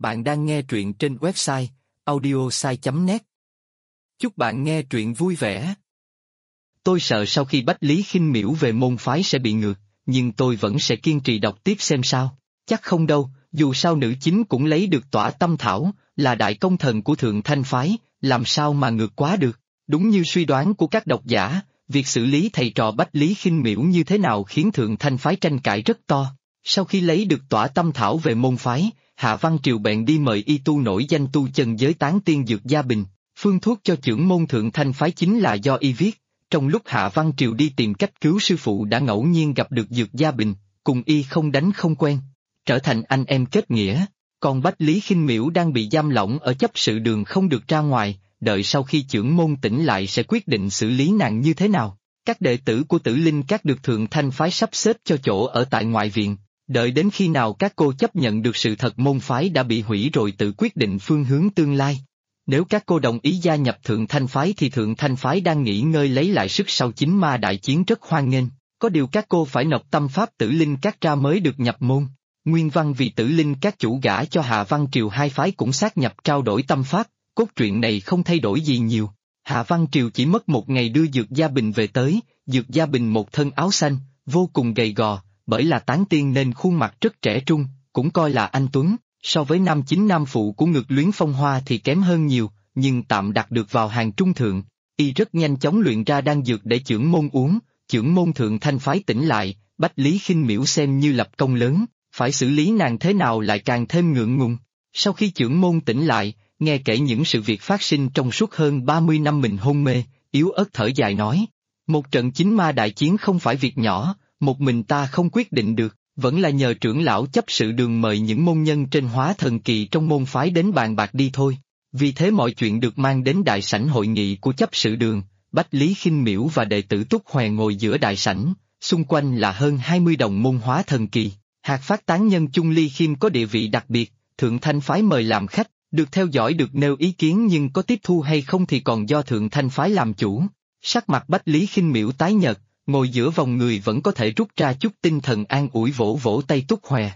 Bạn đang nghe truyện trên website audiosai.net. Chúc bạn nghe truyện vui vẻ. Tôi sợ sau khi Bách Lý Khinh Miễu về môn phái sẽ bị ngược, nhưng tôi vẫn sẽ kiên trì đọc tiếp xem sao. Chắc không đâu, dù sao nữ chính cũng lấy được Tỏa Tâm Thảo, là đại công thần của Thượng Thanh phái, làm sao mà ngược quá được. Đúng như suy đoán của các độc giả, việc xử lý thầy trò Bách Lý Khinh Miễu như thế nào khiến Thượng Thanh phái tranh cãi rất to. Sau khi lấy được Tỏa Tâm Thảo về môn phái, Hạ Văn Triều bèn đi mời y tu nổi danh tu chân giới Tán Tiên Dược Gia Bình. Phương thuốc cho chưởng môn Thượng Thanh phái chính là do y viết. Trong lúc Hạ Văn Triều đi tìm cách cứu sư phụ đã ngẫu nhiên gặp được Dược Gia Bình, cùng y không đánh không quen, trở thành anh em kết nghĩa. Còn Bách Lý Khinh Miễu đang bị giam lỏng ở chấp sự đường không được ra ngoài, đợi sau khi chưởng môn tỉnh lại sẽ quyết định xử lý nàng như thế nào. Các đệ tử của Tử Linh Các được Thượng Thanh phái sắp xếp cho chỗ ở tại ngoại viện, đợi đến khi nào các cô chấp nhận được sự thật môn phái đã bị hủy rồi tự quyết định phương hướng tương lai. Nếu các cô đồng ý gia nhập Thượng Thanh phái thì Thượng Thanh phái đang nghỉ ngơi lấy lại sức sau chính ma đại chiến rất hoan nghênh, có điều các cô phải nộp tâm pháp Tử Linh Các ra mới được nhập môn. Nguyên văn vì Tử Linh Các chủ gả cho Hạ Văn Triều hai phái cũng sát nhập trao đổi tâm pháp, cốt truyện này không thay đổi gì nhiều. Hạ Văn Triều chỉ mất một ngày đưa Dược Gia Bình về tới, Dược Gia Bình một thân áo xanh, vô cùng gầy gò, bởi là tán tiên nên khuôn mặt rất trẻ trung, cũng coi là anh tuấn, so với nam chính nam phụ của Ngược Luyến Phong Hoa thì kém hơn nhiều, nhưng tạm đặt được vào hàng trung thượng. Y rất nhanh chóng luyện ra đan dược để chưởng môn uống, chưởng môn Thượng Thanh phái tỉnh lại, Bách Lý Khinh Miễu xem như lập công lớn, phải xử lý nàng thế nào lại càng thêm ngượng ngùng. Sau khi chưởng môn tỉnh lại, nghe kể những sự việc phát sinh trong suốt hơn 30 năm mình hôn mê, yếu ớt thở dài nói, một trận chính ma đại chiến không phải việc nhỏ, một mình ta không quyết định được, vẫn là nhờ trưởng lão chấp sự đường mời những môn nhân trên hóa thần kỳ trong môn phái đến bàn bạc đi thôi. Vì thế mọi chuyện được mang đến đại sảnh hội nghị của chấp sự đường, Bách Lý Khinh Miễu và đệ tử Túc Hoè ngồi giữa đại sảnh, xung quanh là hơn 20 đồng môn hóa thần kỳ. Hạc Phát tán nhân Chung Ly Khiêm có địa vị đặc biệt, Thượng Thanh phái mời làm khách, được theo dõi được nêu ý kiến nhưng có tiếp thu hay không thì còn do Thượng Thanh phái làm chủ. Sắc mặt Bách Lý Khinh Miễu tái nhợt, ngồi giữa vòng người vẫn có thể rút ra chút tinh thần an ủi vỗ vỗ tay Túc Hoè.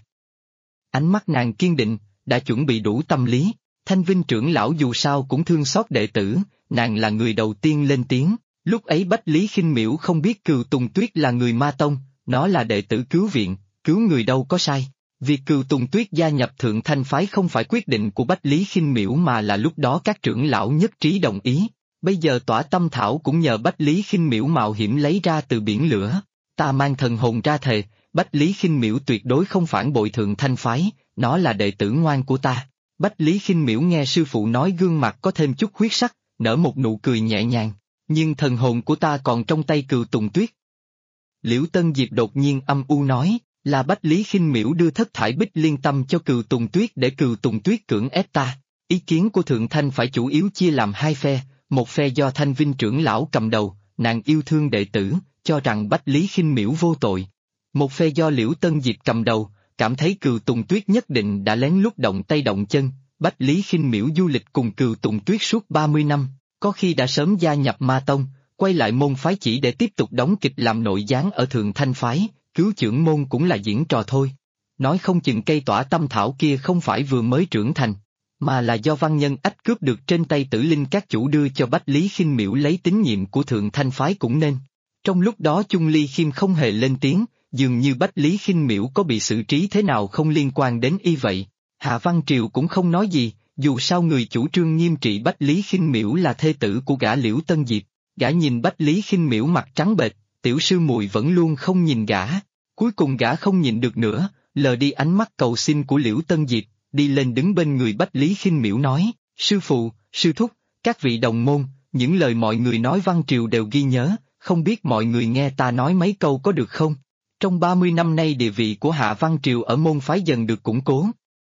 Ánh mắt nàng kiên định, đã chuẩn bị đủ tâm lý. Thanh Vinh trưởng lão dù sao cũng thương xót đệ tử, nàng là người đầu tiên lên tiếng. Lúc ấy Bách Lý Khinh Miễu không biết Cừu Tùng Tuyết là người Ma Tông, nó là đệ tử cứu viện, cứu người đâu có sai. Việc Cừu Tùng Tuyết gia nhập Thượng Thanh phái không phải quyết định của Bách Lý Khinh Miễu mà là lúc đó các trưởng lão nhất trí đồng ý. Bây giờ Tỏa Tâm Thảo cũng nhờ Bách Lý Khinh Miễu mạo hiểm lấy ra từ biển lửa. Ta mang thần hồn ra thề, Bách Lý Khinh Miễu tuyệt đối không phản bội Thượng Thanh phái, nó là đệ tử ngoan của ta. Bách Lý Khinh Miễu nghe sư phụ nói gương mặt có thêm chút huyết sắc, nở một nụ cười nhẹ nhàng. Nhưng thần hồn của ta còn trong tay Cừu Tùng Tuyết. Liễu Tân Diệp đột nhiên âm u nói, là Bách Lý Khinh Miễu đưa thất thải bích liên tâm cho Cừu Tùng Tuyết để Cừu Tùng Tuyết cưỡng ép ta. Ý kiến của Thượng Thanh phải chủ yếu chia làm hai phe, một phe do Thanh Vinh trưởng lão cầm đầu, nàng yêu thương đệ tử, cho rằng Bách Lý Khinh Miễu vô tội. Một phe do Liễu Tân Diệp cầm đầu, cảm thấy Cừu Tùng Tuyết nhất định đã lén lút động tay động chân. Bách Lý Khinh Miễu du lịch cùng Cừu Tùng Tuyết suốt 30 năm, có khi đã sớm gia nhập Ma Tông, quay lại môn phái chỉ để tiếp tục đóng kịch làm nội gián ở Thượng Thanh phái, cứu chưởng môn cũng là diễn trò thôi. Nói không chừng cây Tỏa Tâm Thảo kia không phải vừa mới trưởng thành, mà là do Văn Nhân Ách cướp được trên tay Tử Linh Các chủ đưa cho Bách Lý Khinh Miễu lấy tín nhiệm của Thượng Thanh phái cũng nên. Trong lúc đó Chung Ly Khiêm không hề lên tiếng, dường như Bách Lý Khinh Miễu có bị xử trí thế nào không liên quan đến y vậy. Hạ Văn Triều cũng không nói gì, dù sao người chủ trương nghiêm trị Bách Lý Khinh Miễu là thê tử của gã Liễu Tân Diệp. Gã nhìn Bách Lý Khinh Miễu mặt trắng bệch, tiểu sư muội vẫn luôn không nhìn gã. Cuối cùng gã không nhịn được nữa, lờ đi ánh mắt cầu xin của Liễu Tân Diệp, đi lên đứng bên người Bách Lý Khinh Miễu nói, sư phụ, sư thúc, các vị đồng môn, những lời mọi người nói Văn Triều đều ghi nhớ, không biết mọi người nghe ta nói mấy câu có được không? Trong 30 năm nay địa vị của Hạ Văn Triều ở môn phái dần được củng cố.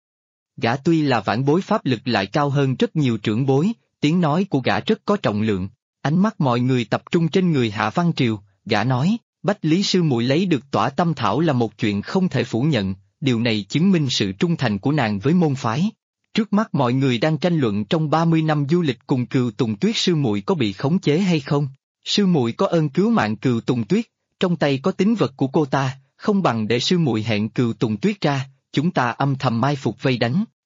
Gã tuy là vãn bối pháp lực lại cao hơn rất nhiều trưởng bối, tiếng nói của gã rất có trọng lượng. Ánh mắt mọi người tập trung trên người Hạ Văn Triều, gã nói, Bách Lý sư muội lấy được Tỏa Tâm Thảo là một chuyện không thể phủ nhận, điều này chứng minh sự trung thành của nàng với môn phái. Trước mắt mọi người đang tranh luận trong 30 năm du lịch cùng Cừu Tùng Tuyết sư muội có bị khống chế hay không. Sư muội có ơn cứu mạng Cừu Tùng Tuyết, trong tay có tín vật của cô ta, không bằng để sư muội hẹn Cừu Tùng Tuyết ra, chúng ta âm thầm mai phục vây đánh,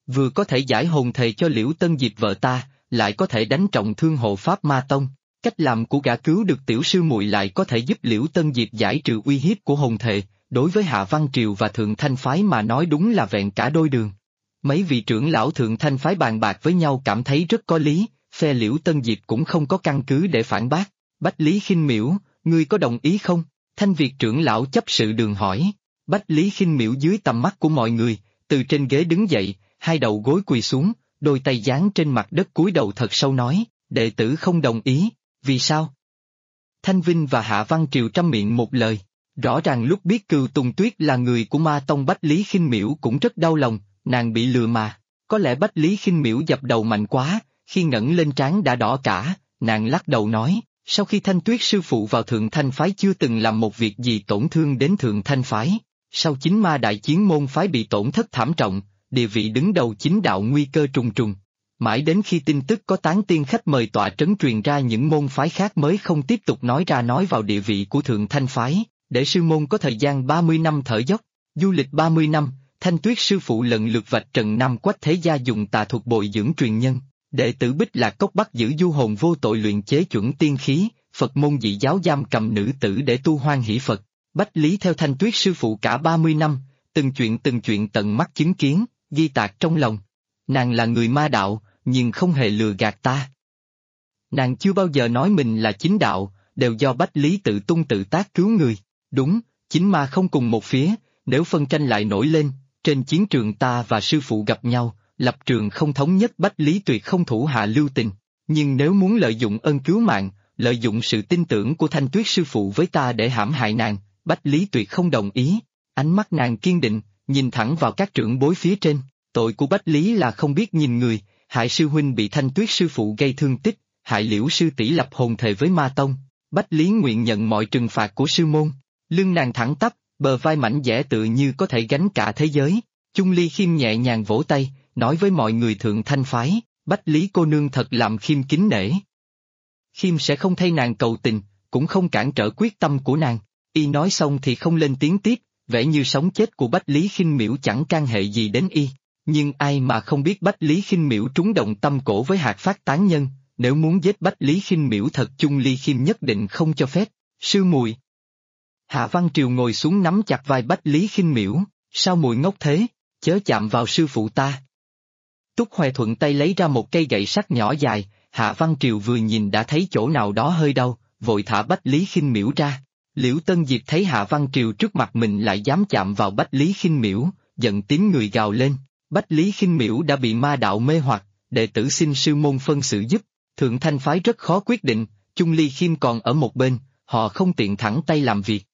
vừa có thể giải hồn thề cho Liễu Tân Diệp vợ ta, lại có thể đánh trọng thương hộ pháp ma tông. Cách làm của gã cứu được tiểu sư muội lại có thể giúp Liễu Tân Diệp giải trừ uy hiếp của hồn thề, đối với Hạ Văn Triều và Thượng Thanh Phái mà nói đúng là vẹn cả đôi đường. Mấy vị trưởng lão Thượng Thanh Phái bàn bạc với nhau cảm thấy rất có lý, phe Liễu Tân Diệp cũng không có căn cứ để phản bác. Bách Lý Khinh Miễu, ngươi có đồng ý không? Thanh Việt trưởng lão chấp sự đường hỏi. Bách Lý Khinh Miễu dưới tầm mắt của mọi người, từ trên ghế đứng dậy, hai đầu gối quỳ xuống, đôi tay giáng trên mặt đất cúi đầu thật sâu nói, đệ tử không đồng ý, vì sao? Thanh Vinh và Hạ Văn Triều trăm miệng một lời, rõ ràng lúc biết Cừu Tùng Tuyết là người của ma tông Bách Lý Khinh Miễu cũng rất đau lòng, nàng bị lừa mà, có lẽ Bách Lý Khinh Miễu dập đầu mạnh quá, khi ngẩng lên trán đã đỏ cả, nàng lắc đầu nói, sau khi Thanh Tuyết sư phụ vào Thượng Thanh Phái chưa từng làm một việc gì tổn thương đến Thượng Thanh Phái, sau chính ma đại chiến môn phái bị tổn thất thảm trọng, địa vị đứng đầu chính đạo nguy cơ trùng trùng. Mãi đến khi tin tức có tán tiên khách mời tọa trấn truyền ra những môn phái khác mới không tiếp tục nói ra nói vào địa vị của Thượng Thanh Phái, để sư môn có thời gian 30 năm thở dốc, du lịch 30 năm, Thanh Tuyết sư phụ lần lượt vạch trần Nam Quách thế gia dùng tà thuật bồi dưỡng truyền nhân, đệ tử Bích Lạc Cốc bắt giữ du hồn vô tội luyện chế chuẩn tiên khí, Phật môn dị giáo giam cầm nữ tử để tu hoan hỷ Phật, Bách Lý theo Thanh Tuyết sư phụ cả 30 năm, từng chuyện tận mắt chứng kiến, ghi tạc trong lòng. Nàng là người ma đạo, nhưng không hề lừa gạt ta. Nàng chưa bao giờ nói mình là chính đạo, đều do Bách Lý tự tung tự tác cứu người. Đúng, chính ma không cùng một phía, nếu phân tranh lại nổi lên, trên chiến trường ta và sư phụ gặp nhau, lập trường không thống nhất Bách Lý tuyệt không thủ hạ lưu tình. Nhưng nếu muốn lợi dụng ân cứu mạng, lợi dụng sự tin tưởng của Thanh Tuyết sư phụ với ta để hãm hại nàng, Bách Lý tuyệt không đồng ý. Ánh mắt nàng kiên định, nhìn thẳng vào các trưởng bối phía trên. Tội của Bách Lý là không biết nhìn người, hại sư huynh bị Thanh Tuyết sư phụ gây thương tích, hại Liễu sư tỷ lập hồn thề với ma tông. Bách Lý nguyện nhận mọi trừng phạt của sư môn. Lưng nàng thẳng tắp, bờ vai mảnh dẻ tự như có thể gánh cả thế giới. Chung Ly Khiêm nhẹ nhàng vỗ tay, nói với mọi người Thượng Thanh Phái, Bách Lý cô nương thật làm Khiêm kính nể. Khiêm sẽ không thay nàng cầu tình, cũng không cản trở quyết tâm của nàng. Y nói xong thì không lên tiếng tiếp, vẻ như sống chết của Bách Lý Khinh Miễu chẳng can hệ gì đến y. Nhưng ai mà không biết Bách Lý Khinh Miễu trúng động tâm cổ với hạt phát tán nhân, nếu muốn giết Bách Lý Khinh Miễu thật Chung Ly Khiêm nhất định không cho phép. Sư muội. Hạ Văn Triều ngồi xuống nắm chặt vai Bách Lý Khinh Miễu, sao muội ngốc thế, chớ chạm vào sư phụ ta. Túc Hoè thuận tay lấy ra một cây gậy sắt nhỏ dài, Hạ Văn Triều vừa nhìn đã thấy chỗ nào đó hơi đau, vội thả Bách Lý Khinh Miễu ra. Liễu Tân Diệp thấy Hạ Văn Triều trước mặt mình lại dám chạm vào Bách Lý Khinh Miễu, giận tím người gào lên. Bách Lý Khinh Miễu đã bị ma đạo mê hoặc, đệ tử xin sư môn phân xử giúp. Thượng Thanh Phái rất khó quyết định, Chung Ly Khiêm còn ở một bên, họ không tiện thẳng tay làm việc.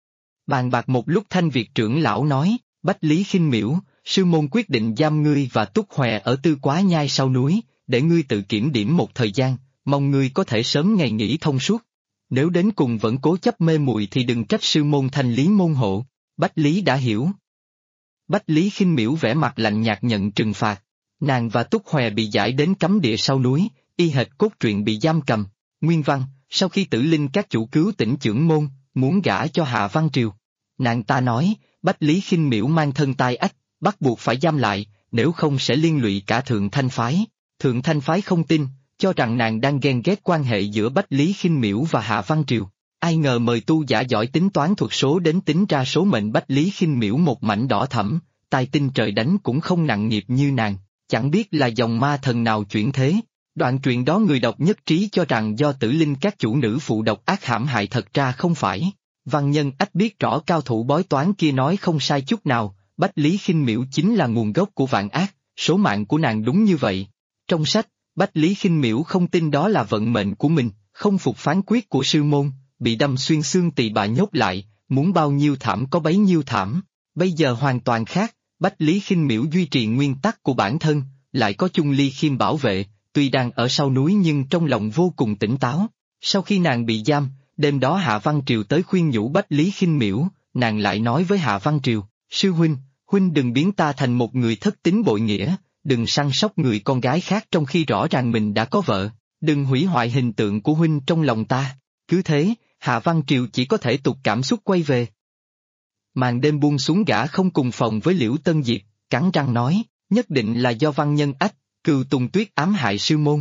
Bàn bạc một lúc Thanh Việt trưởng lão nói, Bách Lý Khinh Miễu, sư môn quyết định giam ngươi và Túc Hoè ở Tư Quá Nhai sau núi, để ngươi tự kiểm điểm một thời gian, mong ngươi có thể sớm ngày nghỉ thông suốt. Nếu đến cùng vẫn cố chấp mê muội thì đừng trách sư môn Thanh Lý môn hộ. Bách Lý đã hiểu. Bách Lý Khinh Miễu vẻ mặt lạnh nhạt nhận trừng phạt. Nàng và Túc Hoè bị giải đến cấm địa sau núi, y hệt cốt truyện bị giam cầm. Nguyên văn, sau khi Tử Linh các chủ cứu tỉnh Chưởng Môn, muốn gả cho Hạ Văn Triều. Nàng ta nói, Bách Lý Khinh Miễu mang thân tai ách, bắt buộc phải giam lại, nếu không sẽ liên lụy cả Thượng Thanh Phái. Thượng Thanh Phái không tin, cho rằng nàng đang ghen ghét quan hệ giữa Bách Lý Khinh Miễu và Hạ Văn Triều. Ai ngờ mời tu giả giỏi tính toán thuật số đến tính ra số mệnh Bách Lý Khinh Miễu một mảnh đỏ thẫm, tai tinh trời đánh cũng không nặng nghiệp như nàng, chẳng biết là dòng ma thần nào chuyển thế. Đoạn truyện đó người đọc nhất trí cho rằng do Tử Linh các chủ nữ phụ độc ác hãm hại, thật ra không phải. Văn nhân ách biết rõ cao thủ bói toán kia nói không sai chút nào, Bách Lý Khinh Miễu chính là nguồn gốc của vạn ác, số mạng của nàng đúng như vậy. Trong sách, Bách Lý Khinh Miễu không tin đó là vận mệnh của mình, không phục phán quyết của sư môn, bị đâm xuyên xương tỳ bà nhốt lại, muốn bao nhiêu thảm có bấy nhiêu thảm. Bây giờ hoàn toàn khác, Bách Lý Khinh Miễu duy trì nguyên tắc của bản thân, lại có Chung Ly Khiêm bảo vệ, tuy đang ở sau núi nhưng trong lòng vô cùng tỉnh táo. Sau khi nàng bị giam, đêm đó Hạ Văn Triều tới khuyên nhủ Bách Lý Khinh Miễu, nàng lại nói với Hạ Văn Triều, sư huynh, huynh đừng biến ta thành một người thất tín bội nghĩa, đừng săn sóc người con gái khác trong khi rõ ràng mình đã có vợ, đừng hủy hoại hình tượng của huynh trong lòng ta. Cứ thế, Hạ Văn Triều chỉ có thể tục cảm xúc quay về. Màn đêm buông xuống, gã không cùng phòng với Liễu Tân Diệp, cắn răng nói, Nhất định là do Văn Nhân Ách, Cừu Tùng Tuyết ám hại sư môn.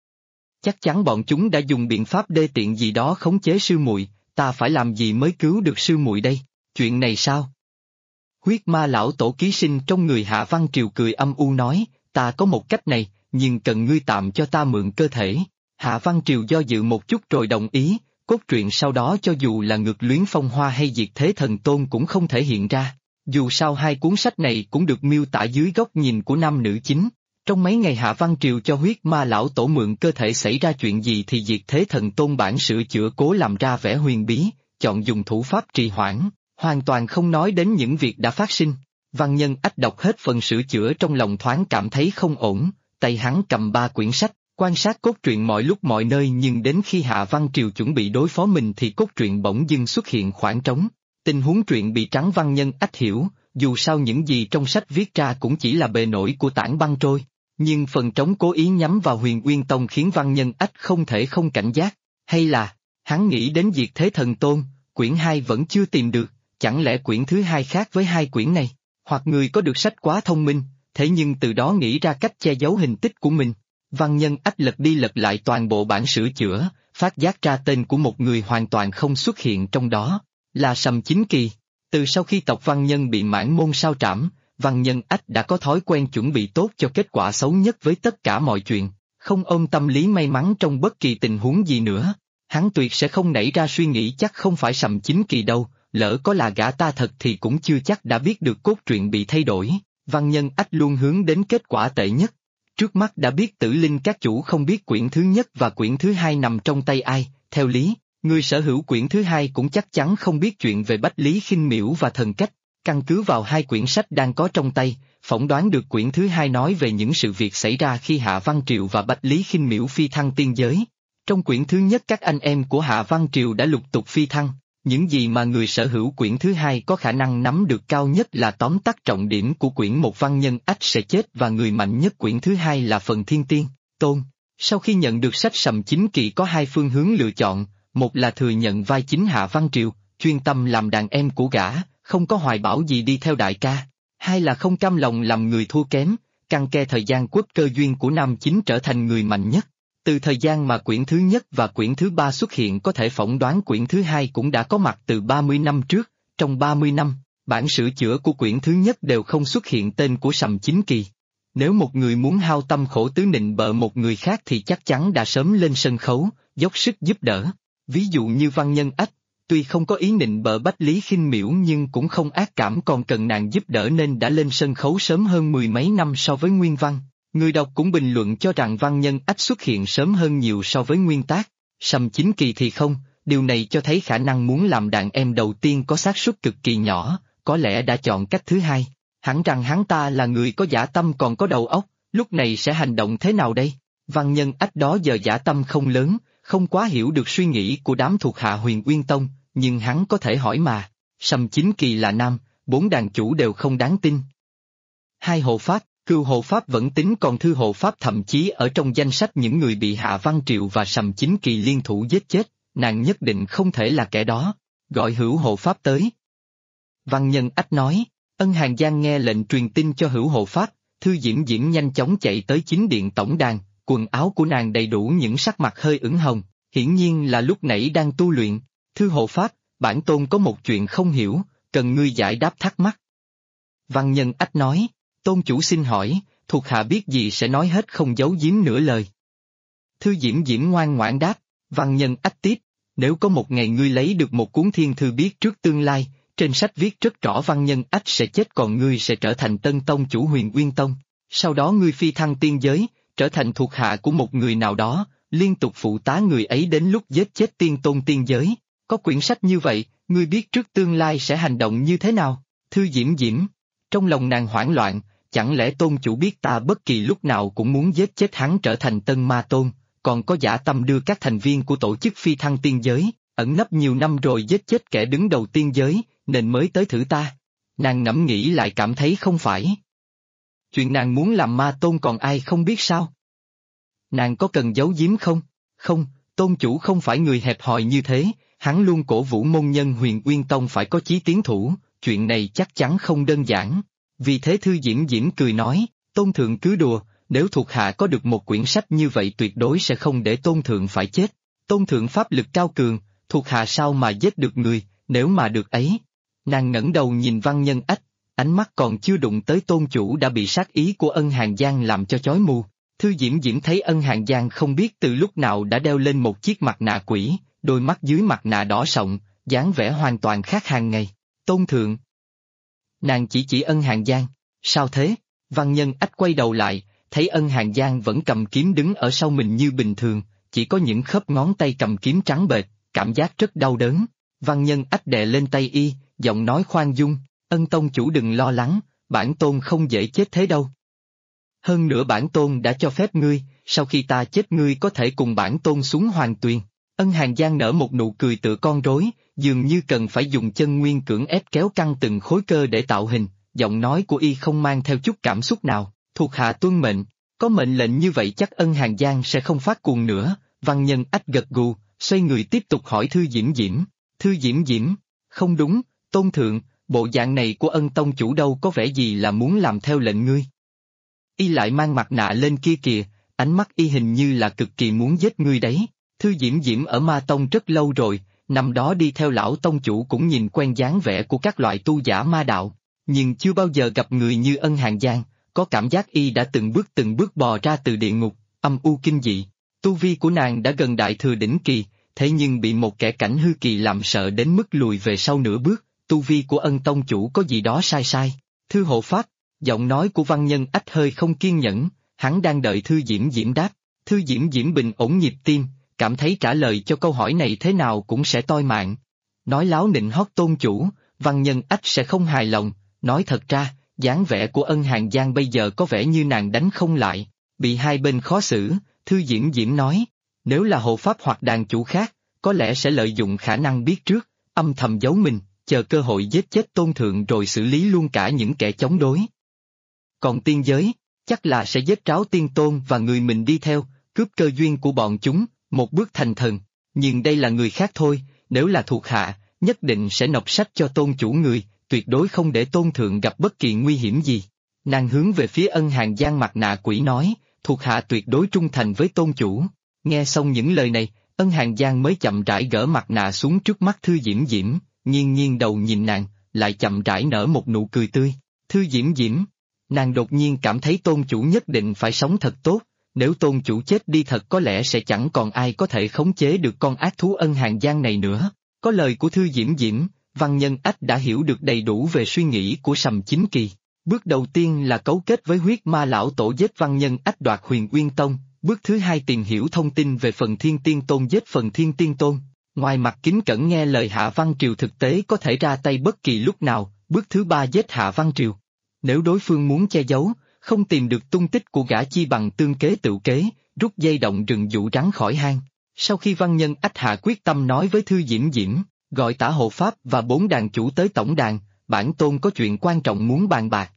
Chắc chắn bọn chúng đã dùng biện pháp đê tiện gì đó khống chế sư muội, ta phải làm gì mới cứu được sư muội đây, chuyện này sao? Huyết ma lão tổ ký sinh trong người Hạ Văn Triều cười âm u nói, ta có một cách này, nhưng cần ngươi tạm cho ta mượn cơ thể. Hạ Văn Triều do dự một chút rồi đồng ý, cốt truyện sau đó cho dù là Ngược Luyến Phong Hoa hay Diệt Thế Thần Tôn cũng không thể hiện ra. Dù sao hai cuốn sách này cũng được miêu tả dưới góc nhìn của nam nữ chính. Trong mấy ngày Hạ Văn Triều cho huyết ma lão tổ mượn cơ thể xảy ra chuyện gì thì Diệt Thế Thần Tôn bản sửa chữa cố làm ra vẻ huyền bí, chọn dùng thủ pháp trì hoãn, hoàn toàn không nói đến những việc đã phát sinh. Văn Nhân Ách đọc hết phần sửa chữa trong lòng thoáng cảm thấy không ổn, tay hắn cầm 3 quyển sách, quan sát cốt truyện mọi lúc mọi nơi nhưng đến khi Hạ Văn Triều chuẩn bị đối phó mình thì cốt truyện bỗng dưng xuất hiện khoảng trống. Tình huống truyện bị trắng Văn Nhân Ách hiểu, dù sao những gì trong sách viết ra cũng chỉ là bề nổi của tảng băng trôi. Nhưng phần trống cố ý nhắm vào Huyền Uyên Tông khiến Văn Nhân Ách không thể không cảnh giác, hay là, hắn nghĩ đến Diệt Thế Thần Tôn, quyển 2 vẫn chưa tìm được, chẳng lẽ quyển thứ 2 khác với 2 quyển này, hoặc người có được sách quá thông minh, thế nhưng từ đó nghĩ ra cách che giấu hình tích của mình. Văn Nhân Ách lật đi lật lại toàn bộ bản sửa chữa, phát giác ra tên của một người hoàn toàn không xuất hiện trong đó, là Sầm Chính Kỳ. Từ sau khi tộc Văn Nhân bị Mãn Môn sao trảm, Văn Nhân Ách đã có thói quen chuẩn bị tốt cho kết quả xấu nhất với tất cả mọi chuyện, không ôm tâm lý may mắn trong bất kỳ tình huống gì nữa. Hắn tuyệt sẽ không nảy ra suy nghĩ chắc không phải Sầm Chính Kỳ đâu, lỡ có là gã ta thật thì cũng chưa chắc đã biết được cốt truyện bị thay đổi. Văn Nhân Ách luôn hướng đến kết quả tệ nhất. Trước mắt đã biết Tử Linh các chủ không biết quyển thứ nhất và quyển thứ 2 nằm trong tay ai, theo lý, người sở hữu quyển thứ 2 cũng chắc chắn không biết chuyện về Bách Lý Khinh Miễu và Thần Cách. Căn cứ vào 2 quyển sách đang có trong tay, phỏng đoán được quyển thứ 2 nói về những sự việc xảy ra khi Hạ Văn Triều và Bách Lý Khinh Miễu phi thăng tiên giới. Trong quyển thứ nhất các anh em của Hạ Văn Triều đã lục tục phi thăng, những gì mà người sở hữu quyển thứ 2 có khả năng nắm được cao nhất là tóm tắt trọng điểm của quyển 1 Văn Nhân Ách sẽ chết và người mạnh nhất quyển thứ 2 là phần Thiên Tiên, Tôn. Sau khi nhận được sách Sầm Chính Kỳ có 2 phương hướng lựa chọn, một là thừa nhận vai chính Hạ Văn Triều, chuyên tâm làm đàn em của gã, không có hoài bão gì đi theo đại ca, hai là không cam lòng làm người thua kém, căn ke thời gian quốc cơ duyên của nam chính trở thành người mạnh nhất. Từ thời gian mà quyển thứ nhất và quyển thứ 3 xuất hiện có thể phỏng đoán quyển thứ 2 cũng đã có mặt từ 30 năm trước, trong 30 năm, bản sửa chữa của quyển thứ nhất đều không xuất hiện tên của Sầm Chính Kỳ. Nếu một người muốn hao tâm khổ tứ nịnh bợ một người khác thì chắc chắn đã sớm lên sân khấu, dốc sức giúp đỡ. Ví dụ như Văn Nhân Ách, tuy không có ý nịnh bợ Bách Lý Khinh Miễu nhưng cũng không ác cảm còn cần nàng giúp đỡ nên đã lên sân khấu sớm hơn 10 mấy năm so với Nguyên Văn. Người đọc cũng bình luận cho rằng Văn Nhân Ách xuất hiện sớm hơn nhiều so với Nguyên Tác. Sầm Chính Kỳ thì không, điều này cho thấy khả năng muốn làm đàn em đầu tiên có xác suất cực kỳ nhỏ, có lẽ đã chọn cách thứ 2. Hẳn rằng hắn ta là người có dã tâm còn có đầu óc, lúc này sẽ hành động thế nào đây? Văn Nhân Ách đó giờ dã tâm không lớn, không quá hiểu được suy nghĩ của đám thuộc hạ Huyền Uyên Tông, nhưng hắn có thể hỏi mà. Sầm Chính Kỳ là nam, 4 đàn chủ đều không đáng tin. 2 hộ pháp, Cừu hộ pháp vẫn tính còn Thư hộ pháp thậm chí ở trong danh sách những người bị Hạ Văn Triệu và Sầm Chính Kỳ liên thủ giết chết, nàng nhất định không thể là kẻ đó. Gọi Hữu hộ pháp tới. Văn Nhân Ách nói, Ân Hàng Giang nghe lệnh truyền tin cho Hữu hộ pháp, Thư Diễm Diễm nhanh chóng chạy tới chính điện tổng đàn, quần áo của nàng đầy đủ những sắc mặt hơi ửng hồng, hiển nhiên là lúc nãy đang tu luyện. Thư hộ pháp, bản tôn có một chuyện không hiểu, cần ngươi giải đáp thắc mắc. Văn Nhân Ách nói, tôn chủ xin hỏi, thuộc hạ biết gì sẽ nói hết không giấu giếm nửa lời. Thư Diễm Diễm ngoan ngoãn đáp, Văn Nhân Ách tiếp, nếu có một ngày ngươi lấy được một cuốn thiên thư biết trước tương lai, trên sách viết rất rõ Văn Nhân Ách sẽ chết còn ngươi sẽ trở thành tân tông chủ Huyền Uyên Tông, sau đó ngươi phi thăng tiên giới, trở thành thuộc hạ của một người nào đó, liên tục phụ tá người ấy đến lúc giết chết tiên tôn tiên giới. Có quyển sách như vậy, ngươi biết trước tương lai sẽ hành động như thế nào? Thư Diễm Diễm, trong lòng nàng hoảng loạn, chẳng lẽ tôn chủ biết ta bất kỳ lúc nào cũng muốn giết chết hắn trở thành tân ma tôn, còn có dã tâm đưa các thành viên của tổ chức phi thăng tiên giới, ẩn nấp nhiều năm rồi giết chết kẻ đứng đầu tiên giới, nên mới tới thử ta. Nàng ngẫm nghĩ lại cảm thấy không phải. Chuyện nàng muốn làm ma tôn còn ai không biết sao? Nàng có cần giấu giếm không? Không, tôn chủ không phải người hẹp hòi như thế, hắn luôn cổ vũ môn nhân Huyền Uyên Tông phải có chí tiến thủ, chuyện này chắc chắn không đơn giản. Vì thế Thư Diễm Diễm cười nói, Tôn thượng cứ đùa, nếu thuộc hạ có được một quyển sách như vậy tuyệt đối sẽ không để tôn thượng phải chết. Tôn thượng pháp lực cao cường, thuộc hạ sao mà giết được người, nếu mà được ấy. Nàng ngẩng đầu nhìn Văn Nhân Ách, ánh mắt còn chưa đụng tới tôn chủ đã bị sát ý của Ân Hàn Giang làm cho chói mù. Thư Diễm Diễm thấy Ân Hàn Giang không biết từ lúc nào đã đeo lên một chiếc mặt nạ quỷ, đôi mắt dưới mặt nạ đỏ sọng, dáng vẻ hoàn toàn khác hàng ngày. Tôn thượng. Nàng chỉ Ân Hàn Giang, sao thế? Văn Nhân Ách quay đầu lại, thấy Ân Hàn Giang vẫn cầm kiếm đứng ở sau mình như bình thường, chỉ có những khớp ngón tay cầm kiếm trắng bệch, cảm giác rất đau đớn. Văn Nhân Ách đè lên tay y, giọng nói khoan dung, Ân tông chủ đừng lo lắng, bản tôn không dễ chết thế đâu. Hơn nữa bản tôn đã cho phép ngươi, sau khi ta chết ngươi có thể cùng bản tôn xuống hoàng tuyền. Ân Hàn Giang nở một nụ cười tựa con rối, dường như cần phải dùng chân nguyên cưỡng ép kéo căng từng khối cơ để tạo hình, giọng nói của y không mang theo chút cảm xúc nào, thuộc hạ tuân mệnh, có mệnh lệnh như vậy chắc Ân Hàn Giang sẽ không phát cuồng nữa. Văn Nhân Ách gật gù, xoay người tiếp tục hỏi Thư Diễm Diễm. Thư Diễm Diễm, không đúng, tôn thượng, bộ dạng này của Ân tông chủ đâu có vẻ gì là muốn làm theo lệnh ngươi. Y lại mang mặt nạ lên kia kìa, ánh mắt y hình như là cực kỳ muốn giết ngươi đấy. Thư Diễm Diễm ở Ma Tông rất lâu rồi, năm đó đi theo lão tông chủ cũng nhìn quen dáng vẻ của các loại tu giả ma đạo, nhưng chưa bao giờ gặp người như Ân Hàn Giang, có cảm giác y đã từng bước bò ra từ địa ngục, âm u kinh dị. Tu vi của nàng đã gần đại thừa đỉnh kỳ, thế nhưng bị một kẻ cảnh hư kỳ làm sợ đến mức lùi về sau nửa bước, tu vi của Ân tông chủ có gì đó sai. Thư hộ pháp, giọng nói của Văn Nhân Ách hơi không kiên nhẫn, hắn đang đợi Thư Diễm Diễm đáp. Thư Diễm Diễm bình ổn nhịp tim, cảm thấy trả lời cho câu hỏi này thế nào cũng sẽ toi mạng. Nói láo nịnh hót tôn chủ, Văn Nhân Ách sẽ không hài lòng, nói thật ra, dáng vẻ của Ân Hàn Giang bây giờ có vẻ như nàng đánh không lại, bị hai bên khó xử. Thư Diễm Diễm nói, nếu là hộ pháp hoặc đàn chủ khác, có lẽ sẽ lợi dụng khả năng biết trước, âm thầm giấu mình, chờ cơ hội giết chết tôn thượng rồi xử lý luôn cả những kẻ chống đối. Còn tiên giới, chắc là sẽ giết Tráo Tiên Tôn và người mình đi theo, cướp cơ duyên của bọn chúng, một bước thành thần, nhưng đây là người khác thôi, nếu là thuộc hạ, nhất định sẽ nộp sách cho tôn chủ người, tuyệt đối không để tôn thượng gặp bất kỳ nguy hiểm gì. Nàng hướng về phía Ân Hàn Giang mặt nạ quỷ nói, thuộc hạ tuyệt đối trung thành với tôn chủ. Nghe xong những lời này, Ân Hàn Giang mới chậm rãi gỡ mặt nạ xuống trước mắt Thư Diễm Diễm, nghiêng đầu nhìn nàng, lại chậm rãi nở một nụ cười tươi. Thư Diễm Diễm, nàng đột nhiên cảm thấy tôn chủ nhất định phải sống thật tốt, nếu tôn chủ chết đi thật có lẽ sẽ chẳng còn ai có thể khống chế được con ác thú Ân Hàn Giang này nữa. Có lời của Thư Diễm Diễm, Văn Nhân Ách đã hiểu được đầy đủ về suy nghĩ của Sầm Chính Kỳ. Bước đầu tiên là cấu kết với huyết ma lão tổ giết Văn Nhân Ách đoạt Huyền Uyên Tông, bước thứ hai tìm hiểu thông tin về Phần Thiên Tiên Tôn giết Phần Thiên Tiên Tôn. Ngoài mặt kính cẩn nghe lời Hạ Văn Triều thực tế có thể ra tay bất kỳ lúc nào, bước thứ ba giết Hạ Văn Triều. Nếu đối phương muốn che giấu, không tìm được tung tích của gã chi bằng tương kế tự kế, rút dây động rừng dụ rắn khỏi hang. Sau khi Văn Nhân Ách hạ quyết tâm nói với Thư Diễm Diễm, gọi Tả hộ pháp và 4 đàn chủ tới tổng đàn, bản tôn có chuyện quan trọng muốn bàn bạc.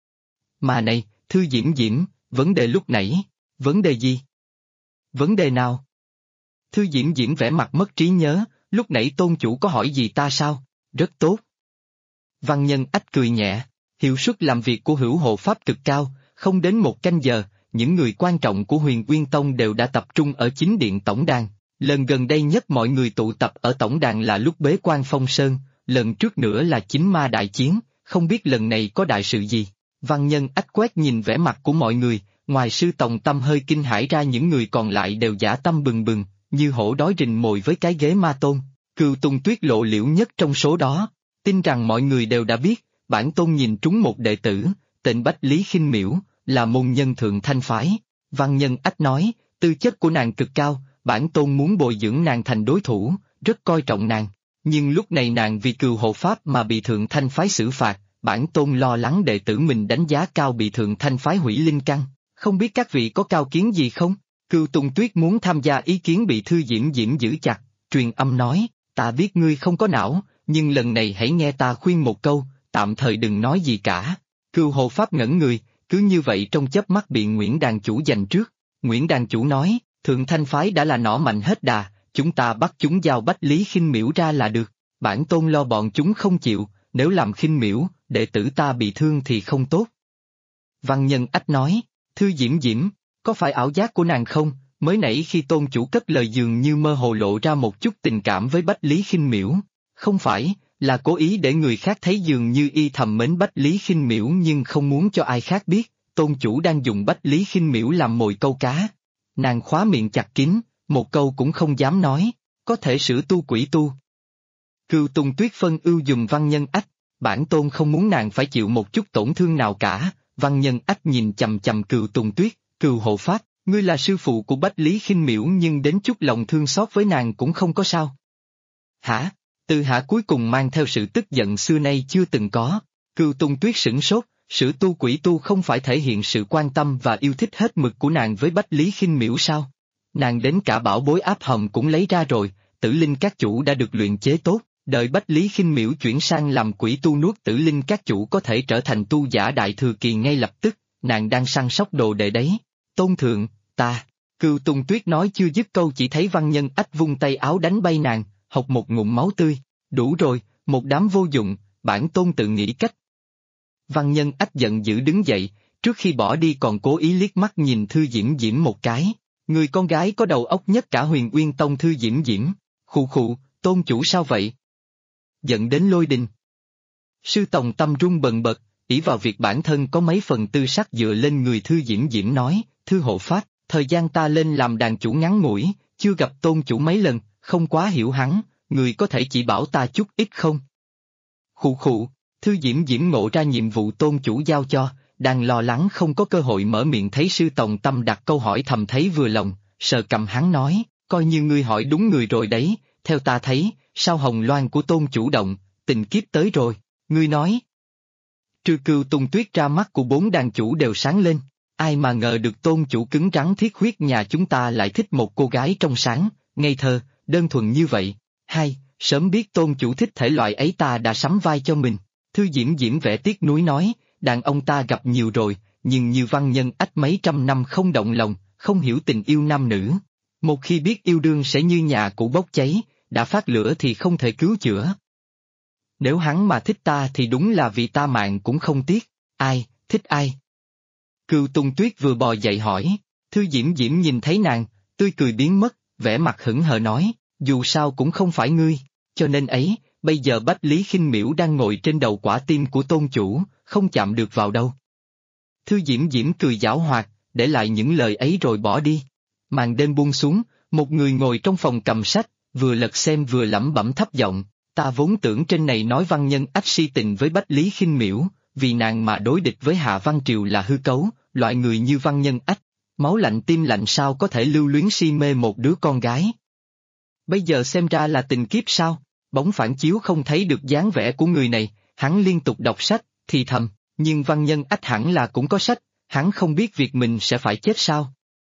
Mà này, Thư Diễm Diễm, vấn đề lúc nãy, vấn đề gì? Vấn đề nào? Thư Diễm Diễm vẻ mặt mất trí nhớ, lúc nãy tôn chủ có hỏi gì ta sao? Rất tốt. Văn Nhân Ách cười nhẹ, hiệu suất làm việc của hữu hộ pháp cực cao, không đến 1 canh giờ, những người quan trọng của Huyền Uyên Tông đều đã tập trung ở chính điện tổng đàn. Lần gần đây nhất mọi người tụ tập ở tổng đàn là lúc bế quan Phong Sơn, lần trước nữa là chính ma đại chiến, không biết lần này có đại sự gì. Văn Nhân Ách quét nhìn vẻ mặt của mọi người, ngoài sư Tòng Tâm hơi kinh hãi ra những người còn lại đều dã tâm bừng bừng, như hổ đói rình mồi với cái ghế ma tôn. Cừu Tùng Tuyết lộ liễu nhất trong số đó, tin rằng mọi người đều đã biết, bản tôn nhìn trúng một đệ tử, tên Bách Lý Khinh Miễu, là môn nhân Thượng Thanh Phái. Văn Nhân Ách nói, tư chất của nàng cực cao, bản tôn muốn bồi dưỡng nàng thành đối thủ, rất coi trọng nàng. Nhưng lúc này nàng vì cừu hộ pháp mà bị Thượng Thanh Phái xử phạt, bản tôn lo lắng đệ tử mình đánh giá cao bị Thượng Thanh Phái hủy linh căn. Không biết các vị có cao kiến gì không? Cừu Tùng Tuyết muốn tham gia ý kiến bị Thư Diễm Diễm giữ chặt, truyền âm nói, ta biết ngươi không có não, nhưng lần này hãy nghe ta khuyên một câu, tạm thời đừng nói gì cả. Cừu hộ pháp ngẩn người, cứ như vậy trong chớp mắt bị Nguyễn đàn chủ giành trước. Nguyễn đàn chủ nói, Thượng Thanh Phái đã là nỏ mạnh hết đà, chúng ta bắt chúng giao Bách Lý Khinh Miễu ra là được. Bản tôn lo bọn chúng không chịu, nếu làm Khinh Miễu, đệ tử ta bị thương thì không tốt. Văn Nhân Ách nói, Thư Diễm Diễm, có phải ảo giác của nàng không? Mới nãy khi tôn chủ cất lời dường như mơ hồ lộ ra một chút tình cảm với Bách Lý Khinh Miễu. Không phải, là cố ý để người khác thấy dường như y thầm mến Bách Lý Khinh Miễu nhưng không muốn cho ai khác biết, tôn chủ đang dùng Bách Lý Khinh Miễu làm mồi câu cá. Nàng khóa miệng chặt kín, một câu cũng không dám nói, có thể sửa tu quỷ tu. Cừu Tùng Tuyết phân ưu dùm Văn Nhân Ách, bản tôn không muốn nàng phải chịu một chút tổn thương nào cả. Văn Nhân Ách nhìn chầm chầm Cừu Tùng Tuyết, Cừu hộ pháp, ngươi là sư phụ của Bách Lý Khinh Miễu nhưng đến chút lòng thương xót với nàng cũng không có sao. Hả? Từ Hạ cuối cùng mang theo sự tức giận xưa nay chưa từng có. Cừu Tùng Tuyết sửng sốt, sửa tu quỷ tu không phải thể hiện sự quan tâm và yêu thích hết mực của nàng với Bách Lý Khinh Miễu sao? Nàng đến cả bảo bối áp hầm cũng lấy ra rồi, tử linh các chủ đã được luyện chế tốt, đợi Bách Lý Khinh Miễu chuyển sang làm quỷ tu nuốt tử linh các chủ có thể trở thành tu giả đại thừa kỳ ngay lập tức, nàng đang săn sóc đồ đệ đấy. Tôn thượng, ta. Cừu Tùng Tuyết nói chưa dứt câu chỉ thấy Văn Nhân Ách vung tay áo đánh bay nàng, hộc một ngụm máu tươi. Đủ rồi, một đám vô dụng, bản tôn tự nghĩ cách. Văn Nhân Ách giận dữ đứng dậy, trước khi bỏ đi còn cố ý liếc mắt nhìn Thư Diễm Diễm một cái. Người con gái có đầu óc nhất cả Huyền Uyên Tông Thư Diễm Diễm. Khụ khụ, tôn chủ sao vậy? Giận đến lôi đình. Sư Tòng tâm run bần bật, ỷ vào việc bản thân có mấy phần tư sắc dựa lên người Thư Diễm Diễm nói, Thư hộ pháp, thời gian ta lên làm đàn chủ ngắn ngủi, chưa gặp tôn chủ mấy lần, không quá hiểu hắn, người có thể chỉ bảo ta chút ít không? Khụ khụ, Thư Diễm Diễm ngộ ra nhiệm vụ tôn chủ giao cho, đang lo lắng không có cơ hội mở miệng thấy sư Tòng tâm đặt câu hỏi thầm thấy vừa lòng, sờ cầm hắn nói, coi như ngươi hỏi đúng người rồi đấy, theo ta thấy, sao Hồng Loan của tôn chủ động, tình kiếp tới rồi, ngươi nói. Trừ Cừu Tùng Tuyết ra mắt của bốn đàn chủ đều sáng lên, ai mà ngờ được tôn chủ cứng rắn thiết huyết nhà chúng ta lại thích một cô gái trong sáng, ngây thơ, đơn thuần như vậy. Hai, sớm biết tôn chủ thích thể loại ấy ta đã sắm vai cho mình. Thư Diễm Diễm vẻ tiếc nuối nói, đàn ông ta gặp nhiều rồi, nhưng như Văn Nhân Ách mấy trăm năm không động lòng, không hiểu tình yêu nam nữ. Một khi biết yêu đương sẽ như nhà cũ bốc cháy, đã phát lửa thì không thể cứu chữa. Nếu hắn mà thích ta thì đúng là vì ta mạng cũng không tiếc, ai, thích ai? Cừu Tùng Tuyết vừa bò dậy hỏi, Thư Diễm Diễm nhìn thấy nàng, tươi cười biến mất, vẻ mặt hững hờ nói, dù sao cũng không phải ngươi, cho nên ấy, bây giờ Bách Lý Khinh Miễu đang ngồi trên đầu quả tim của tôn chủ, không chạm được vào đâu. Thư Diễm Diễm cười giảo hoạt, để lại những lời ấy rồi bỏ đi. Màn đêm buông xuống, một người ngồi trong phòng cầm sách, vừa lật xem vừa lẩm bẩm thấp giọng, ta vốn tưởng trên này nói Văn Nhân Ách si tình với Bách Lý Khinh Miễu, vì nàng mà đối địch với Hạ Văn Triều là hư cấu, loại người như Văn Nhân Ách, máu lạnh tim lạnh sao có thể lưu luyến si mê một đứa con gái. Bây giờ xem ra là tình kiếp sao, bóng phản chiếu không thấy được dáng vẻ của người này, hắn liên tục đọc sách, thì thầm, nhưng Văn Nhân Ách hẳn là cũng có sách, hắn không biết việc mình sẽ phải chết sao.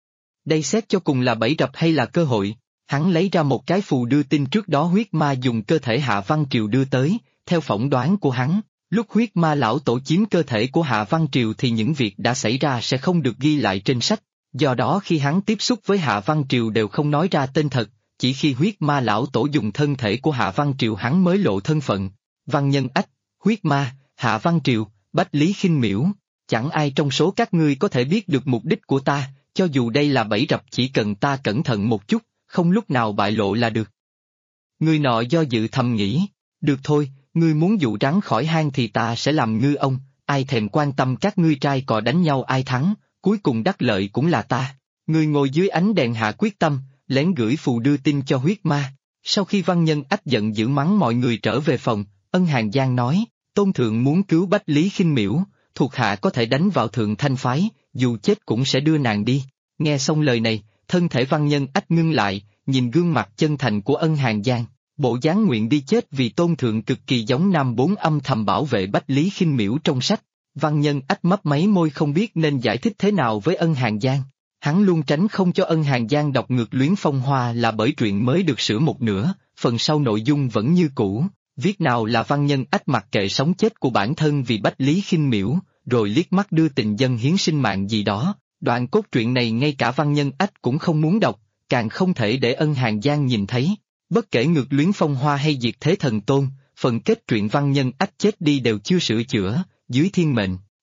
Đây xét cho cùng là bẫy rập hay là cơ hội, hắn lấy ra một cái phù đưa tin trước đó huyết ma dùng cơ thể Hạ Văn Triều đưa tới, theo phỏng đoán của hắn, lúc huyết ma lão tổ chiếm cơ thể của Hạ Văn Triều thì những việc đã xảy ra sẽ không được ghi lại trên sách, do đó khi hắn tiếp xúc với Hạ Văn Triều đều không nói ra tên thật, chỉ khi huyết ma lão tổ dùng thân thể của Hạ Văn Triều hắn mới lộ thân phận. Văn Nhân Ách, huyết ma, Hạ Văn Triều, Bách Lý Khinh Miễu, chẳng ai trong số các ngươi có thể biết được mục đích của ta, cho dù đây là bẫy rập chỉ cần ta cẩn thận một chút, không lúc nào bại lộ là được. Người nọ do dự thầm nghĩ, được thôi, ngươi muốn dụ rắn khỏi hang thì ta sẽ làm ngư ông, ai thèm quan tâm các ngươi trai cò đánh nhau ai thắng, cuối cùng đắc lợi cũng là ta. Người ngồi dưới ánh đèn hạ quyết tâm, lén gửi phù đưa tin cho huyết ma. Sau khi Văn Nhân Ách giận dữ mắng mọi người trở về phòng, Ân Hàng Giang nói, Tôn Thượng muốn cứu Bách Lý Khinh Miễu, thuộc hạ có thể đánh vào Thượng Thanh Phái, dù chết cũng sẽ đưa nàng đi. Nghe xong lời này, thân thể Văn Nhân Ách ngưng lại, nhìn gương mặt chân thành của Ân Hàng Giang, bộ dáng nguyện đi chết vì Tôn Thượng cực kỳ giống Nam Bốn âm thầm bảo vệ Bách Lý Khinh Miễu trong sách. Văn Nhân Ách mấp máy môi không biết nên giải thích thế nào với Ân Hàng Giang. Hắn luôn tránh không cho Ân Hàng Giang đọc ngược Luyến Phong Hoa là bởi truyện mới được sửa một nửa, phần sau nội dung vẫn như cũ, viết nào là Văn Nhân Ách mặc kệ sống chết của bản thân vì Bách Lý Khinh Miễu, rồi liếc mắt đưa tình dân hiến sinh mạng gì đó. Đoạn cốt truyện này ngay cả Văn Nhân Ách cũng không muốn đọc, càng không thể để Ân Hàng Giang nhìn thấy. Bất kể ngược Luyến Phong Hoa hay Diệt Thế Thần Tôn, phần kết truyện Văn Nhân Ách chết đi đều chưa sửa chữa, dưới thiên mệnh.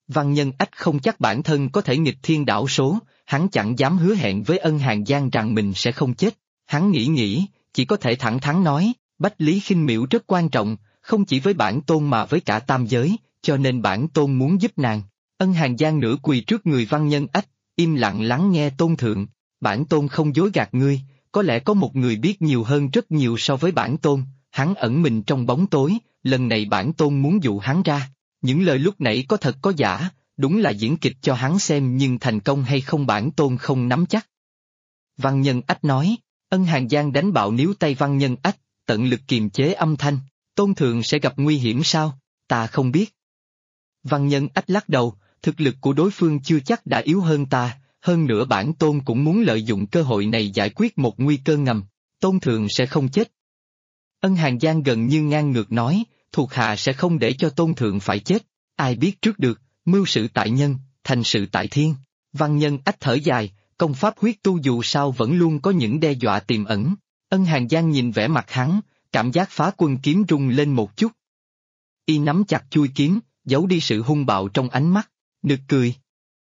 Văn Nhân Ách không chắc bản thân có thể nghịch thiên đảo số, hắn chẳng dám hứa hẹn với Ân Hàn Giang rằng mình sẽ không chết. Hắn nghĩ, chỉ có thể thẳng thắn nói, Bách Lý Khinh Miễu rất quan trọng, không chỉ với bản tôn mà với cả tam giới, cho nên bản tôn muốn giúp nàng. Ân Hàn Giang nửa quỳ trước người Văn Nhân Ách, im lặng lắng nghe tôn thượng. Bản tôn không dối gạt ngươi, có lẽ có một người biết nhiều hơn rất nhiều so với bản tôn, hắn ẩn mình trong bóng tối, lần này bản tôn muốn dụ hắn ra. Những lời lúc nãy có thật có giả, đúng là diễn kịch cho hắn xem nhưng thành công hay không bản tôn không nắm chắc. Văn Nhân Ách nói, Ân Hàn Giang đánh bạo níu tay Văn Nhân Ách, tận lực kiềm chế âm thanh, tôn thượng sẽ gặp nguy hiểm sao, ta không biết. Văn Nhân Ách lắc đầu, thực lực của đối phương chưa chắc đã yếu hơn ta, hơn nữa bản tôn cũng muốn lợi dụng cơ hội này giải quyết một nguy cơ ngầm, tôn thượng sẽ không chết. Ân Hàn Giang gần như ngang ngược nói, thuộc hạ sẽ không để cho tôn thượng phải chết, ai biết trước được, mưu sự tại nhân, thành sự tại thiên. Văn Nhân Ách thở dài, công pháp huyết tu dù sao vẫn luôn có những đe dọa tiềm ẩn. Ân Hàn Giang nhìn vẻ mặt hắn, cảm giác phá quân kiếm rung lên một chút. Y nắm chặt chuôi kiếm, giấu đi sự hung bạo trong ánh mắt, nực cười.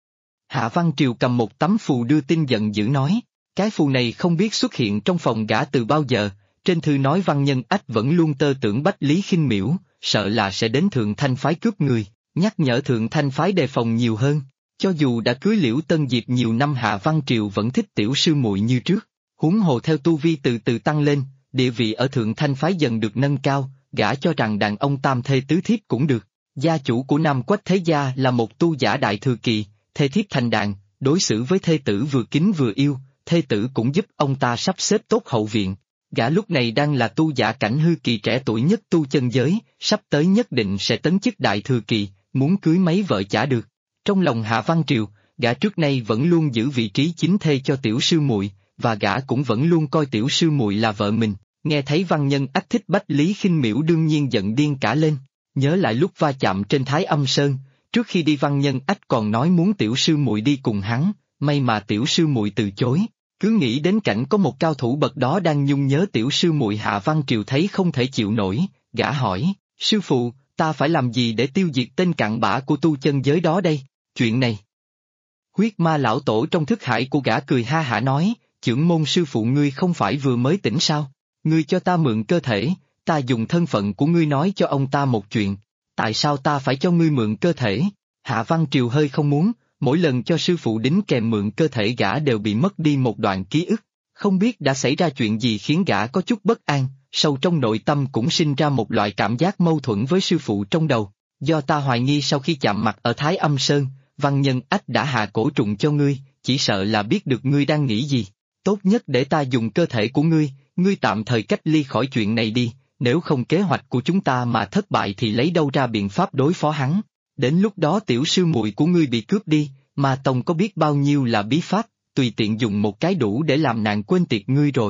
Hạ Văn Triều cầm một tấm phù đưa tin giận dữ nói, cái phù này không biết xuất hiện trong phòng gã từ bao giờ, trên thư nói Văn Nhân Ách vẫn luôn tơ tưởng Bách Lý Khinh Miễu, sợ là sẽ đến Thượng Thanh phái cướp người, nhắc nhở Thượng Thanh phái đề phòng nhiều hơn. Cho dù đã cưới Liễu Tân Diệp nhiều năm Hạ Văn Triều vẫn thích tiểu sư muội như trước, huống hồ theo tu vi từ từ tăng lên, địa vị ở Thượng Thanh phái dần được nâng cao, gã cho rằng đàn ông tam thê tứ thiếp cũng được. Gia chủ của Nam Quách Thế Gia là một tu giả đại thừa kỳ, thê thiếp thành đàn, đối xử với thê tử vừa kính vừa yêu, thê tử cũng giúp ông ta sắp xếp tốt hậu viện. Gã lúc này đang là tu giả cảnh hư kỳ trẻ tuổi nhất tu chân giới, sắp tới nhất định sẽ tấn chức đại thừa kỳ, muốn cưới mấy vợ chả được. Trong lòng Hạ Văn Triều, gã trước nay vẫn luôn giữ vị trí chính thê cho tiểu sư muội, và gã cũng vẫn luôn coi tiểu sư muội là vợ mình. Nghe thấy Văn Nhân Ách thích Bách Lý Khinh Miễu đương nhiên giận điên cả lên. Nhớ lại lúc va chạm trên Thái Âm Sơn, trước khi đi Văn Nhân Ách còn nói muốn tiểu sư muội đi cùng hắn, may mà tiểu sư muội từ chối. Cứ nghĩ đến cảnh có một cao thủ bậc đó đang nhung nhớ tiểu sư muội, Hạ Văn Triều thấy không thể chịu nổi, gã hỏi, sư phụ, ta phải làm gì để tiêu diệt tên cặn bã của tu chân giới đó đây? Chuyện này. Huyết ma lão tổ trong thức hải của gã cười ha hả nói, chưởng môn sư phụ ngươi không phải vừa mới tỉnh sao? Ngươi cho ta mượn cơ thể, ta dùng thân phận của ngươi nói cho ông ta một chuyện. Tại sao ta phải cho ngươi mượn cơ thể? Hạ Văn Triều hơi không muốn, mỗi lần cho sư phụ đính kèm mượn cơ thể gã đều bị mất đi một đoạn ký ức. Không biết đã xảy ra chuyện gì khiến gã có chút bất an, sâu trong nội tâm cũng sinh ra một loại cảm giác mâu thuẫn với sư phụ trong đầu. Do ta hoài nghi sau khi chạm mặt ở Thái Âm Sơn, Văn Nhân Ách đã hạ cổ trùng cho ngươi, chỉ sợ là biết được ngươi đang nghĩ gì. Tốt nhất để ta dùng cơ thể của ngươi, ngươi tạm thời cách ly khỏi chuyện này đi, nếu không kế hoạch của chúng ta mà thất bại thì lấy đâu ra biện pháp đối phó hắn. Đến lúc đó tiểu sư muội của ngươi bị cướp đi, mà Tông có biết bao nhiêu là bí pháp, tùy tiện dùng một cái đủ để làm nàng quên tiệt ngươi rồi.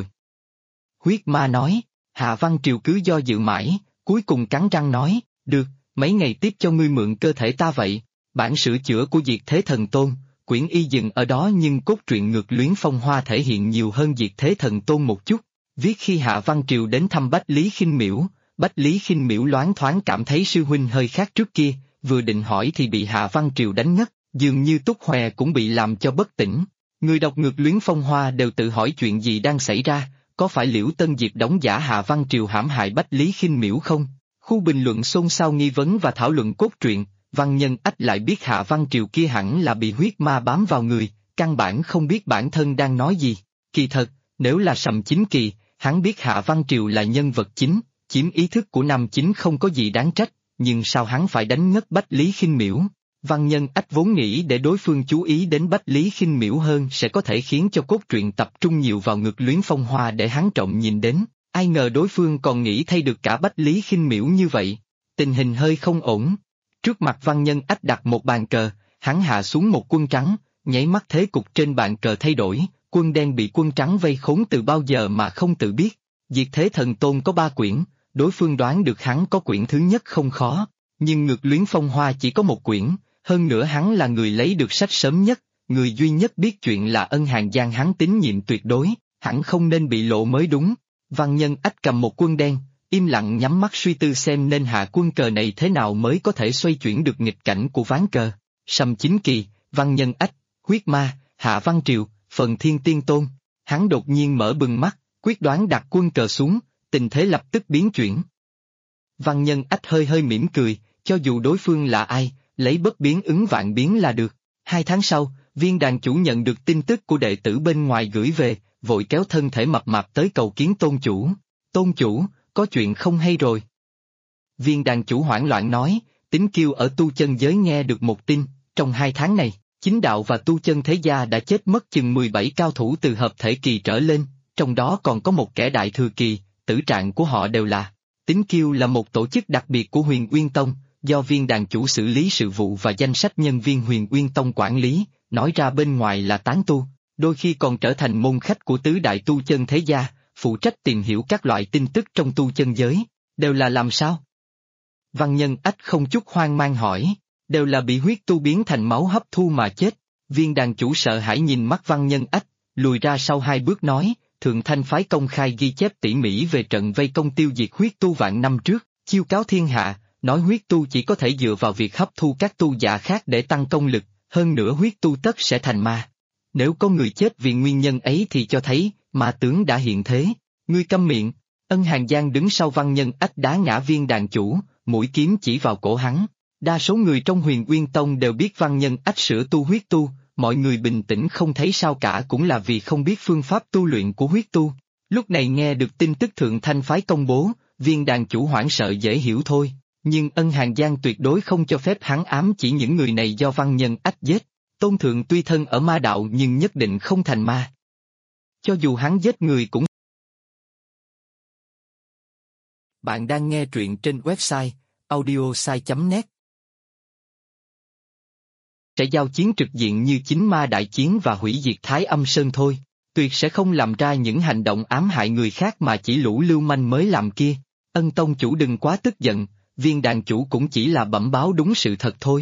Huyết ma nói, Hạ Văn Triều cứ do dự mãi, cuối cùng cắn răng nói, được, mấy ngày tiếp cho ngươi mượn cơ thể ta vậy. Bản sửa chữa của Diệt Thế Thần Tôn, quyển y dừng ở đó nhưng cốt truyện Ngược Luyến Phong Hoa thể hiện nhiều hơn Diệt Thế Thần Tôn một chút. Viết khi Hạ Văn Triều đến thăm Bách Lý Khinh Miễu, Bách Lý Khinh Miễu loáng thoáng cảm thấy sư huynh hơi khác trước kia, vừa định hỏi thì bị Hạ Văn Triều đánh ngất, dường như Túc Hòe cũng bị làm cho bất tỉnh. Người đọc Ngược Luyến Phong Hoa đều tự hỏi chuyện gì đang xảy ra, có phải Liễu Tân Diệp đóng giả Hạ Văn Triều hãm hại Bách Lý Khinh Miễu không? Khu bình luận xôn xao nghi vấn và thảo luận cốt truyện, Văn Nhân Ách lại biết Hạ Văn Triều kia hẳn là bị huyết ma bám vào người, căn bản không biết bản thân đang nói gì. Kỳ thật, nếu là Sầm Chính Kỳ, hắn biết Hạ Văn Triều là nhân vật chính, chiếm ý thức của nam chính không có gì đáng trách, nhưng sao hắn phải đánh ngất Bách Lý Khinh Miễu? Văn Nhân Ách vốn nghĩ để đối phương chú ý đến Bách Lý Khinh Miễu hơn sẽ có thể khiến cho cốt truyện tập trung nhiều vào Ngược Luyến Phong Hoa để hắn trọng nhìn đến, ai ngờ đối phương còn nghĩ thay được cả Bách Lý Khinh Miễu như vậy. Tình hình hơi không ổn. Trước mặt Văn Nhân Ách đặt một bàn cờ, hắn hạ xuống một quân trắng, nháy mắt thế cục trên bàn cờ thay đổi, quân đen bị quân trắng vây khốn từ bao giờ mà không tự biết. Diệt Thế Thần Tôn có 3 quyển, đối phương đoán được hắn có quyển thứ nhất không khó, nhưng Ngược Luyến Phong Hoa chỉ có 1 quyển, hơn nữa hắn là người lấy được sách sớm nhất, người duy nhất biết chuyện là Ân Hàn Giang hắn tín nhiệm tuyệt đối, hẳn không nên bị lộ mới đúng. Văn Nhân Ách cầm một quân đen, im lặng nhắm mắt suy tư xem nên hạ quân cờ này thế nào mới có thể xoay chuyển được nghịch cảnh của ván cờ. Sầm Chính Kỳ, Văn Nhân Ách, Huyết Ma, Hạ Văn Triều, Phần Thiên Tiên Tôn. Hắn đột nhiên mở bừng mắt, quyết đoán đặt quân cờ xuống, tình thế lập tức biến chuyển. Văn Nhân Ách hơi hơi mỉm cười, cho dù đối phương là ai, lấy bất biến ứng vạn biến là được. 2 tháng sau, viên đàn chủ nhận được tin tức của đệ tử bên ngoài gửi về, vội kéo thân thể mập mạp tới cầu kiến tôn chủ. Tôn chủ, có chuyện không hay rồi. Viên đàn chủ hoảng loạn nói, Tính Kiêu ở tu chân giới nghe được một tin, trong 2 tháng này, chính đạo và tu chân thế gia đã chết mất chừng 17 cao thủ từ hợp thể kỳ trở lên, trong đó còn có một kẻ đại thừa kỳ, tử trạng của họ đều là. Tính Kiêu là một tổ chức đặc biệt của Huyền Uyên Tông, do viên đàn chủ xử lý sự vụ và danh sách nhân viên Huyền Uyên Tông quản lý, nói ra bên ngoài là tán tu, đôi khi còn trở thành môn khách của tứ đại tu chân thế gia, phụ trách tìm hiểu các loại tin tức trong tu chân giới, đều là làm sao? Văn Nhân Ách không chút hoang mang hỏi, đều là bị huyết tu biến thành máu hấp thu mà chết. Viên đàn chủ sợ hãi nhìn mắt Văn Nhân Ách, lùi ra sau 2 bước nói, Thượng Thanh phái công khai ghi chép tỉ mỉ về trận vây công tiêu diệt huyết tu vạn năm trước, chiêu cáo thiên hạ, nói huyết tu chỉ có thể dựa vào việc hấp thu các tu giả khác để tăng công lực, hơn nữa huyết tu tất sẽ thành ma. Nếu có người chết vì nguyên nhân ấy thì cho thấy, ma tướng đã hiện thế. Ngươi câm miệng. Ân Hàng Giang đứng sau Văn Nhân Ách đá ngã viên đàn chủ, mũi kiếm chỉ vào cổ hắn. Đa số người trong Huyền Uyên Tông đều biết Văn Nhân Ách sửa tu huyết tu, mọi người bình tĩnh không thấy sao cả cũng là vì không biết phương pháp tu luyện của huyết tu. Lúc này nghe được tin tức Thượng Thanh phái công bố, viên đàn chủ hoảng sợ dễ hiểu thôi, nhưng Ân Hàng Giang tuyệt đối không cho phép hắn ám chỉ những người này do Văn Nhân Ách giết. Tôn Thượng tuy thân ở ma đạo nhưng nhất định không thành ma. Cho dù hắn giết người cũng. Bạn đang nghe truyện trên website audiosai.net. Sẽ giao chiến trực diện như chính ma đại chiến và hủy diệt Thái Âm Sơn thôi, tuyệt sẽ không làm ra những hành động ám hại người khác mà chỉ lũ lưu manh mới làm kia. Ân tông chủ đừng quá tức giận, viên đàn chủ cũng chỉ là bẩm báo đúng sự thật thôi.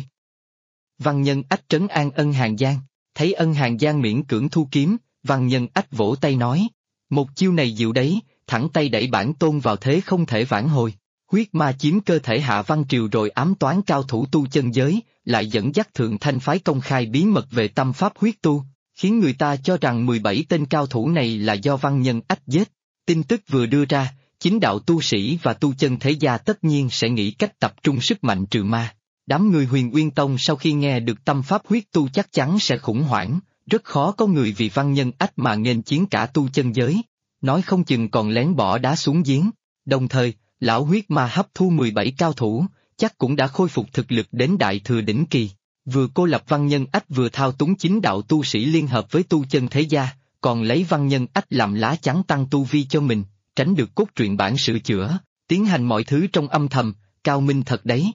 Văn Nhân Ách trấn an Ân Hàng Giang, thấy Ân Hàng Giang miễn cưỡng thu kiếm, Văn Nhân Ách vỗ tay nói, một chiêu này dịu đấy, thẳng tay đẩy bản tôn vào thế không thể vãn hồi. Huyết ma chiếm cơ thể Hạ Văn Triều rồi ám toán cao thủ tu chân giới, lại dẫn dắt Thượng Thanh phái công khai bí mật về tâm pháp huyết tu, khiến người ta cho rằng 17 tên cao thủ này là do Văn Nhân Ách giết. Tin tức vừa đưa ra, chính đạo tu sĩ và tu chân thế gia tất nhiên sẽ nghĩ cách tập trung sức mạnh trừ ma. Đám người Huyền Uyên Tông sau khi nghe được tâm pháp huyết tu chắc chắn sẽ khủng hoảng, rất khó có người vì Văn Nhân Ách mà nghênh chiến cả tu chân giới, nói không chừng còn lén bỏ đá xuống giếng. Đồng thời, lão huyết ma hấp thu 17 cao thủ, chắc cũng đã khôi phục thực lực đến đại thừa đỉnh kỳ. Vừa cô lập Văn Nhân Ách vừa thao túng chính đạo tu sĩ liên hợp với tu chân thế gia, còn lấy Văn Nhân Ách làm lá chắn tăng tu vi cho mình, tránh được cốt truyện bản sửa chữa, tiến hành mọi thứ trong âm thầm, cao minh thật đấy.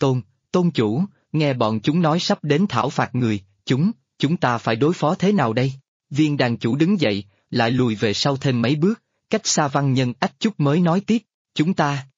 Tôn chủ, nghe bọn chúng nói sắp đến thảo phạt người, chúng ta phải đối phó thế nào đây? Viên đàn chủ đứng dậy, lại lùi về sau thêm mấy bước, cách xa Văn Nhân Ách chút mới nói tiếp, chúng ta.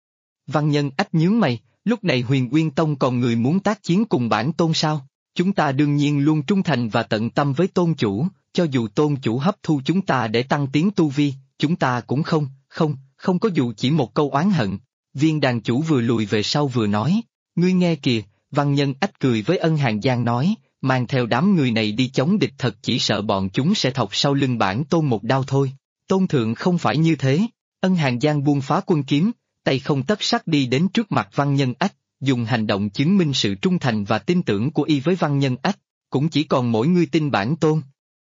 Văn Nhân Ách nhướng mày, lúc này Huyền Uyên Tông còn người muốn tác chiến cùng bản tôn sao? Chúng ta đương nhiên luôn trung thành và tận tâm với tôn chủ, cho dù tôn chủ hấp thu chúng ta để tăng tiến tu vi, chúng ta cũng không có dù chỉ một câu oán hận. Viên đàn chủ vừa lùi về sau vừa nói, ngươi nghe kìa, Văn Nhân Ách cười với Ân Hàng Giang nói, mang theo đám người này đi chống địch thật chỉ sợ bọn chúng sẽ thọc sau lưng bản tôn một đao thôi. Tôn thượng không phải như thế. Ân Hàng Giang buông phá quân kiếm, tay không tất sắt đi đến trước mặt Văn Nhân Ách, dùng hành động chứng minh sự trung thành và tin tưởng của y với Văn Nhân Ách, cũng chỉ còn mỗi ngươi tin bản tôn.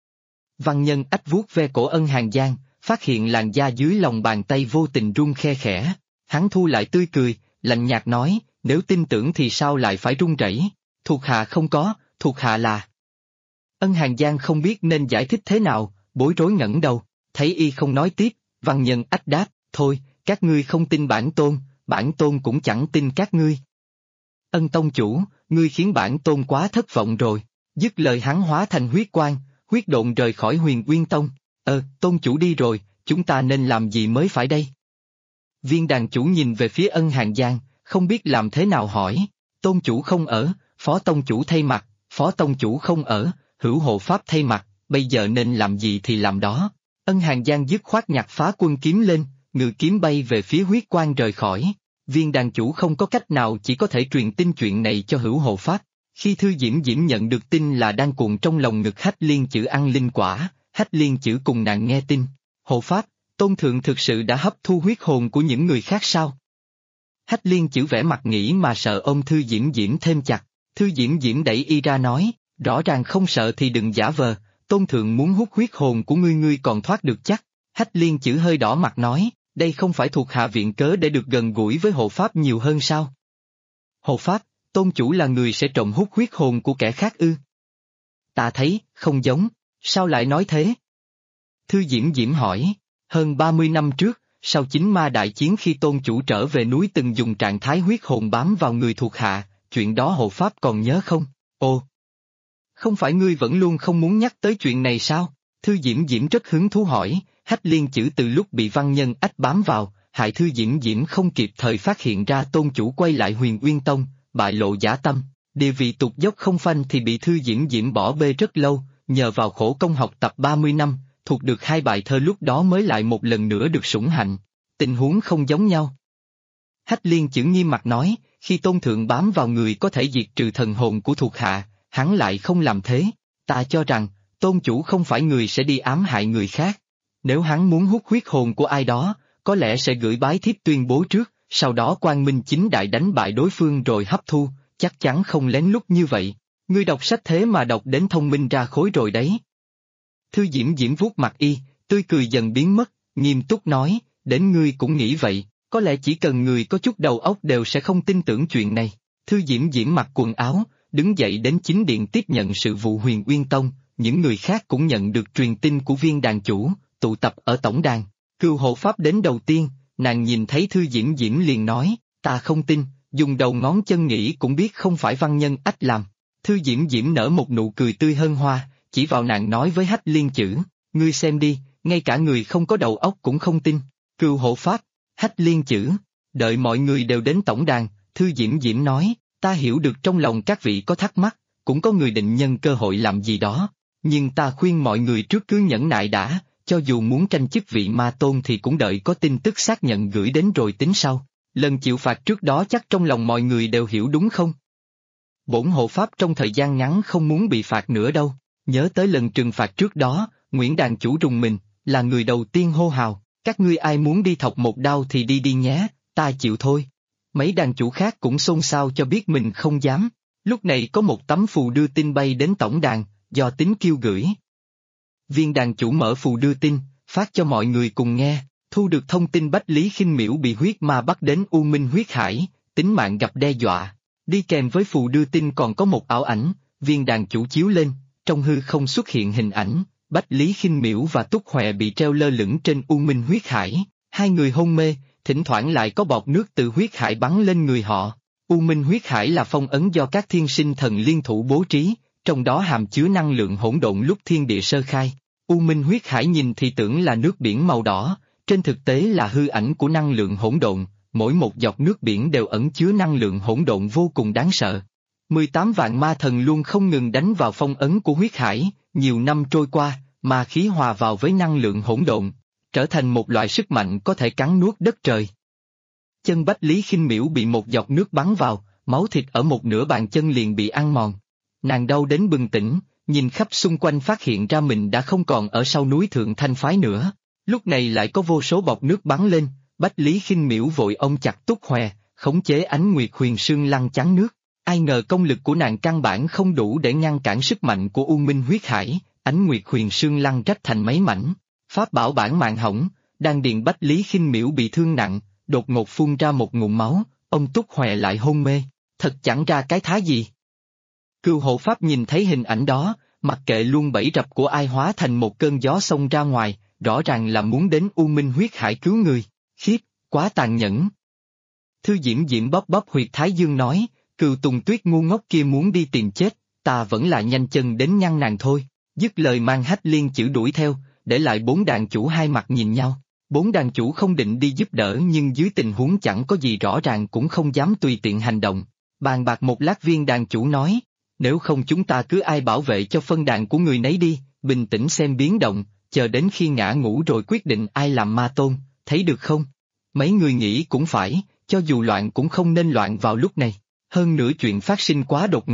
Văn Nhân Ách vuốt ve cổ Ân Hàng Giang, phát hiện làn da dưới lòng bàn tay vô tình run khe khẽ, hắn thu lại tươi cười, lạnh nhạt nói, nếu tin tưởng thì sao lại phải run rẩy? Thuộc hạ không có, thuộc hạ là. Ân Hàng Giang không biết nên giải thích thế nào, bối rối ngẩng đầu, thấy y không nói tiếp, Văn Nhân Ách đáp, thôi, các ngươi không tin bản tôn cũng chẳng tin các ngươi. Ân tông chủ, ngươi khiến bản tôn quá thất vọng rồi. Dứt lời hắn hóa thành huyết quang, huyết độn rời khỏi Huyền Uyên Tông. Tôn chủ đi rồi, chúng ta nên làm gì mới phải đây? Viên đàn chủ nhìn về phía Ân Hàng Giang, không biết làm thế nào hỏi. Tôn chủ không ở, phó tông chủ thay mặt, phó tông chủ không ở, hữu hộ pháp thay mặt, bây giờ nên làm gì thì làm đó. Ân Hàng Giang dứt khoát nhặt phá quân kiếm lên, ngự kiếm bay về phía huyết quang rời khỏi. Viên đàn chủ không có cách nào chỉ có thể truyền tin chuyện này cho hữu hộ pháp. Khi Thư Diễm Diễm nhận được tin là đang cuộn trong lòng ngực Hách Liên Chữ ăn linh quả, Hách Liên Chữ cùng nàng nghe tin. Hộ pháp, Tôn Thượng thực sự đã hấp thu huyết hồn của những người khác sao? Hách Liên Chữ vẻ mặt nghĩ mà sợ ôm Thư Diễm Diễm thêm chặt. Thư Diễm Diễm đẩy y ra nói, rõ ràng không sợ thì đừng giả vờ, Tôn Thượng muốn hút huyết hồn của ngươi còn thoát được chắc. Hách Liên Chữ hơi đỏ mặt nói, đây không phải thuộc hạ viện cớ để được gần gũi với hộ pháp nhiều hơn sao? Hộ pháp, Tôn chủ là người sẽ trộm hút huyết hồn của kẻ khác ư? Ta thấy, không giống, sao lại nói thế? Thư Diễm Diễm hỏi, hơn 30 năm trước, sau chính ma đại chiến khi Tôn chủ trở về núi từng dùng trạng thái huyết hồn bám vào người thuộc hạ, chuyện đó hộ pháp còn nhớ không? Ồ! Không phải ngươi vẫn luôn không muốn nhắc tới chuyện này sao? Thư Diễm Diễm rất hứng thú hỏi, Hách Liên Chữ từ lúc bị văn nhân ách bám vào, hại Thư Diễm Diễm không kịp thời phát hiện ra Tôn chủ quay lại Huyền Uyên Tông, bại lộ dã tâm, địa vị tụt dốc không phanh thì bị Thư Diễm Diễm bỏ bê rất lâu, nhờ vào khổ công học tập 30 năm, thuộc được 2 bài thơ lúc đó mới lại một lần nữa được sủng hạnh. Tình huống không giống nhau. Hách Liên Chữ nghiêm mặt nói, khi Tôn Thượng bám vào người có thể diệt trừ thần hồn của thuộc hạ, hắn lại không làm thế. Ta cho rằng, Tôn chủ không phải người sẽ đi ám hại người khác. Nếu hắn muốn hút huyết hồn của ai đó, có lẽ sẽ gửi bái thiếp tuyên bố trước, sau đó quang minh chính đại đánh bại đối phương rồi hấp thu, chắc chắn không lén lút như vậy. Ngươi đọc sách thế mà đọc đến thông minh ra khối rồi đấy. Thư Diễm Diễm vuốt mặt y, tươi cười dần biến mất, nghiêm túc nói, đến ngươi cũng nghĩ vậy, có lẽ chỉ cần người có chút đầu óc đều sẽ không tin tưởng chuyện này. Thư Diễm Diễm mặc quần áo, đứng dậy đến chính điện tiếp nhận sự vụ Huyền Uyên Tông, những người khác cũng nhận được truyền tin của viên đàn chủ, tụ tập ở tổng đàn. Cừu hộ pháp đến đầu tiên, nàng nhìn thấy Thư Diễm Diễm liền nói, ta không tin, dùng đầu ngón chân nghĩ cũng biết không phải văn nhân ách làm. Thư Diễm Diễm nở một nụ cười tươi hân hoa, chỉ vào nàng nói với Hách Liên Chữ, ngươi xem đi, ngay cả người không có đầu óc cũng không tin. Cừu hộ pháp, Hách Liên Chữ, đợi mọi người đều đến tổng đàn, Thư Diễm Diễm nói, ta hiểu được trong lòng các vị có thắc mắc, cũng có người định nhân cơ hội làm gì đó, nhưng ta khuyên mọi người trước cứ nhẫn nại đã, cho dù muốn tranh chức vị ma tôn thì cũng đợi có tin tức xác nhận gửi đến rồi tính sau. Lần chịu phạt trước đó chắc trong lòng mọi người đều hiểu đúng không? Bổn hộ pháp trong thời gian ngắn không muốn bị phạt nữa đâu, nhớ tới lần trừng phạt trước đó, Nguyễn đàn chủ rùng mình, là người đầu tiên hô hào, các ngươi ai muốn đi thọc một đao thì đi đi nhé, ta chịu thôi. Mấy đàn chủ khác cũng xôn xao cho biết mình không dám. Lúc này có một tấm phù đưa tin bay đến tổng đàn, do Tính Kiêu gửi. Viên đàn chủ mở phù đưa tin, phát cho mọi người cùng nghe, thu được thông tin Bách Lý Khinh Miễu bị huyết ma bắt đến U Minh huyết hải, tính mạng gặp đe dọa. Đi kèm với phù đưa tin còn có một ảo ảnh, viên đàn chủ chiếu lên, trong hư không xuất hiện hình ảnh, Bách Lý Khinh Miễu và Túc Hòe bị treo lơ lửng trên U Minh huyết hải, hai người hôn mê, thỉnh thoảng lại có bọt nước từ huyết hải bắn lên người họ. U Minh huyết hải là phong ấn do các thiên sinh thần liên thủ bố trí, trong đó hàm chứa năng lượng hỗn độn lúc thiên địa sơ khai. U Minh huyết hải nhìn thì tưởng là nước biển màu đỏ, trên thực tế là hư ảnh của năng lượng hỗn độn, mỗi một giọt nước biển đều ẩn chứa năng lượng hỗn độn vô cùng đáng sợ. 18 vạn ma thần luôn không ngừng đánh vào phong ấn của huyết hải, nhiều năm trôi qua, ma khí hòa vào với năng lượng hỗn độn, trở thành một loại sức mạnh có thể cắn nuốt đất trời. Chân Bách Lý Khinh Miễu bị một giọt nước bắn vào, máu thịt ở một nửa bàn chân liền bị ăn mòn. Nàng đau đến bừng tỉnh, nhìn khắp xung quanh phát hiện ra mình đã không còn ở sau núi Thượng Thanh Phái nữa. Lúc này lại có vô số bọt nước bắn lên, Bách Lý Khinh Miễu vội ôm chặt Túc Hòe, khống chế Ánh Nguyệt Huyền Sương Lăng chắn nước. Ai ngờ công lực của nàng căn bản không đủ để ngăn cản sức mạnh của U Minh huyết hải, Ánh Nguyệt Huyền Sương Lăng rách thành mấy mảnh. Pháp bảo bản mạng hỏng, đan điền Bách Lý Khinh Miễu bị thương nặng, đột ngột phun ra một ngụm máu, ông Túc Hòe lại hôn mê, thật chẳng ra cái thá gì. Cừu hộ pháp nhìn thấy hình ảnh đó, mặc kệ luôn bẫy rập của ai hóa thành một cơn gió xông ra ngoài, rõ ràng là muốn đến U Minh huyết hải cứu người, khiếp, quá tàn nhẫn. Thư Diễm Diễm bóp bóp huyệt Thái Dương nói, Cừu Tùng Tuyết ngu ngốc kia muốn đi tìm chết, ta vẫn là nhanh chân đến ngăn nàng thôi, dứt lời mang Hách Liên Chữ đuổi theo, để lại 4 đàn chủ hai mặt nhìn nhau. 4 đàn chủ không định đi giúp đỡ nhưng dưới tình huống chẳng có gì rõ ràng cũng không dám tùy tiện hành động. Bàn bạc một lát viên đàn chủ nói, nếu không chúng ta cứ ai bảo vệ cho phân đàn của người nấy đi, bình tĩnh xem biến động, chờ đến khi ngã ngũ rồi quyết định ai làm ma tôn, thấy được không? Mấy người nghĩ cũng phải, cho dù loạn cũng không nên loạn vào lúc này. Hơn nữa chuyện phát sinh quá đột ngột,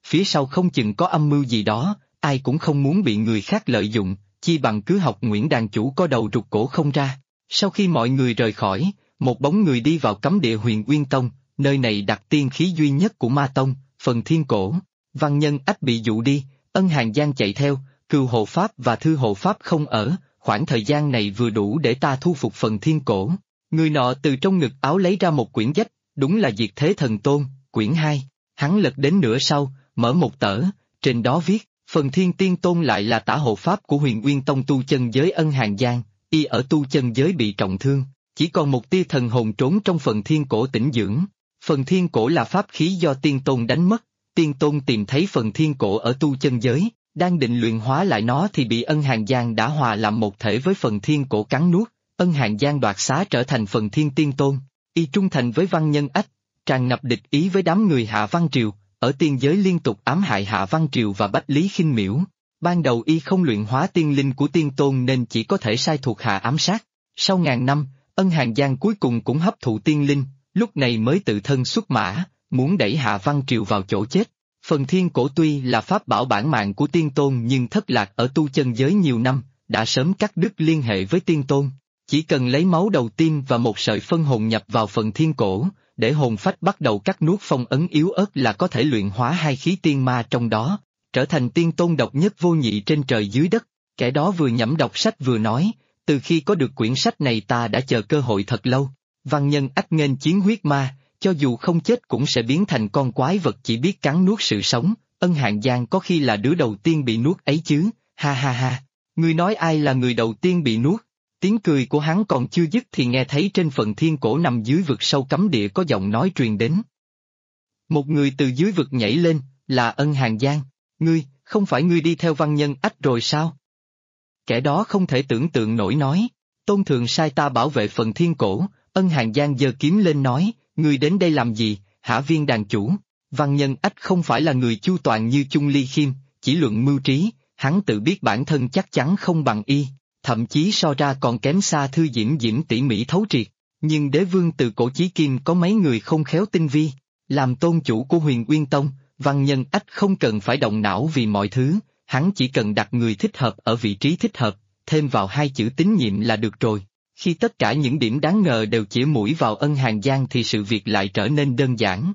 phía sau không chừng có âm mưu gì đó, ai cũng không muốn bị người khác lợi dụng, chi bằng cứ học Nguyễn đàn chủ có đầu rụt cổ không ra. Sau khi mọi người rời khỏi, một bóng người đi vào cấm địa Huyền Uyên Tông, nơi này đặt tiên khí duy nhất của Ma Tông, Phần Thiên Cổ. Văn Nhân Ách bị dụ đi, Ân Hàn Giang chạy theo, Cừu Hộ Pháp và Thư Hộ Pháp không ở, khoảng thời gian này vừa đủ để ta thu phục Phần Thiên Cổ. Người nọ từ trong ngực áo lấy ra một quyển sách, đúng là Diệt Thế Thần Tôn, quyển 2. Hắn lật đến nửa sau, mở một tờ, trên đó viết, Phần Thiên Tiên Tôn lại là tả hộ pháp của Huyền Uyên Tông tu chân giới Ân Hàn Giang, y ở tu chân giới bị trọng thương, chỉ còn một tia thần hồn trốn trong Phần Thiên Cổ tĩnh dưỡng. Phần Thiên Cổ là pháp khí do Tiên Tôn đánh mất, Tiên Tôn tìm thấy Phần Thiên Cổ ở tu chân giới, đang định luyện hóa lại nó thì bị Ân Hàn Giang đã hòa làm một thể với Phần Thiên Cổ cắn nuốt, Ân Hàn Giang đoạt xá trở thành Phần Thiên Tiên Tôn, y trung thành với Văn Nhân Ách, tràn ngập địch ý với đám người Hạ Văn Triều, ở tiên giới liên tục ám hại Hạ Văn Triều và Bách Lý Khinh Miễu. Ban đầu y không luyện hóa tiên linh của Tiên Tôn nên chỉ có thể sai thuộc hạ ám sát. Sau ngàn năm, Ân Hàn Giang cuối cùng cũng hấp thụ tiên linh, lúc này mới tự thân xuất mã, muốn đẩy Hạ Văn Triều vào chỗ chết. Phần Thiên Cổ tuy là pháp bảo bản mạng của Tiên Tôn nhưng thất lạc ở tu chân giới nhiều năm, đã sớm cắt đứt liên hệ với Tiên Tôn. Chỉ cần lấy máu đầu tiên và một sợi phân hồn nhập vào Phần Thiên Cổ, để hồn phách bắt đầu cắt nuốt phong ấn yếu ớt là có thể luyện hóa hai khí tiên ma trong đó, trở thành Tiên Tôn độc nhất vô nhị trên trời dưới đất. Kẻ đó vừa nhẩm đọc sách vừa nói, từ khi có được quyển sách này ta đã chờ cơ hội thật lâu. Văn Nhân Ách nghênh chiến huyết ma, cho dù không chết cũng sẽ biến thành con quái vật chỉ biết cắn nuốt sự sống. Ân Hàn Giang có khi là đứa đầu tiên bị nuốt ấy chứ, ha ha ha. Ngươi nói ai là người đầu tiên bị nuốt? Tiếng cười của hắn còn chưa dứt thì nghe thấy trên Phần Thiên Cổ nằm dưới vực sâu cấm địa có giọng nói truyền đến. Một người từ dưới vực nhảy lên, là Ân Hàn Giang. Ngươi, không phải ngươi đi theo Văn Nhân Ách rồi sao? Kẻ đó không thể tưởng tượng nổi nói, Tôn Thượng sai ta bảo vệ Phần Thiên Cổ. Ân Hàn Giang giơ kiếm lên nói, ngươi đến đây làm gì, hả Viên đàn chủ? Văn Nhân Ách không phải là người chu toàn như Chung Ly Khiêm, chỉ luận mưu trí, hắn tự biết bản thân chắc chắn không bằng y, thậm chí so ra còn kém xa Thư Diễm Diễm tỉ mỉ thấu triệt. Nhưng đế vương từ cổ chí kim có mấy người không khéo tinh vi, làm tôn chủ của Huyền Uyên Tông, Văn Nhân Ách không cần phải động não vì mọi thứ, hắn chỉ cần đặt người thích hợp ở vị trí thích hợp, thêm vào hai chữ tín nhiệm là được rồi. Khi tất cả những điểm đáng ngờ đều chĩa mũi vào Ân Hàn Giang thì sự việc lại trở nên đơn giản.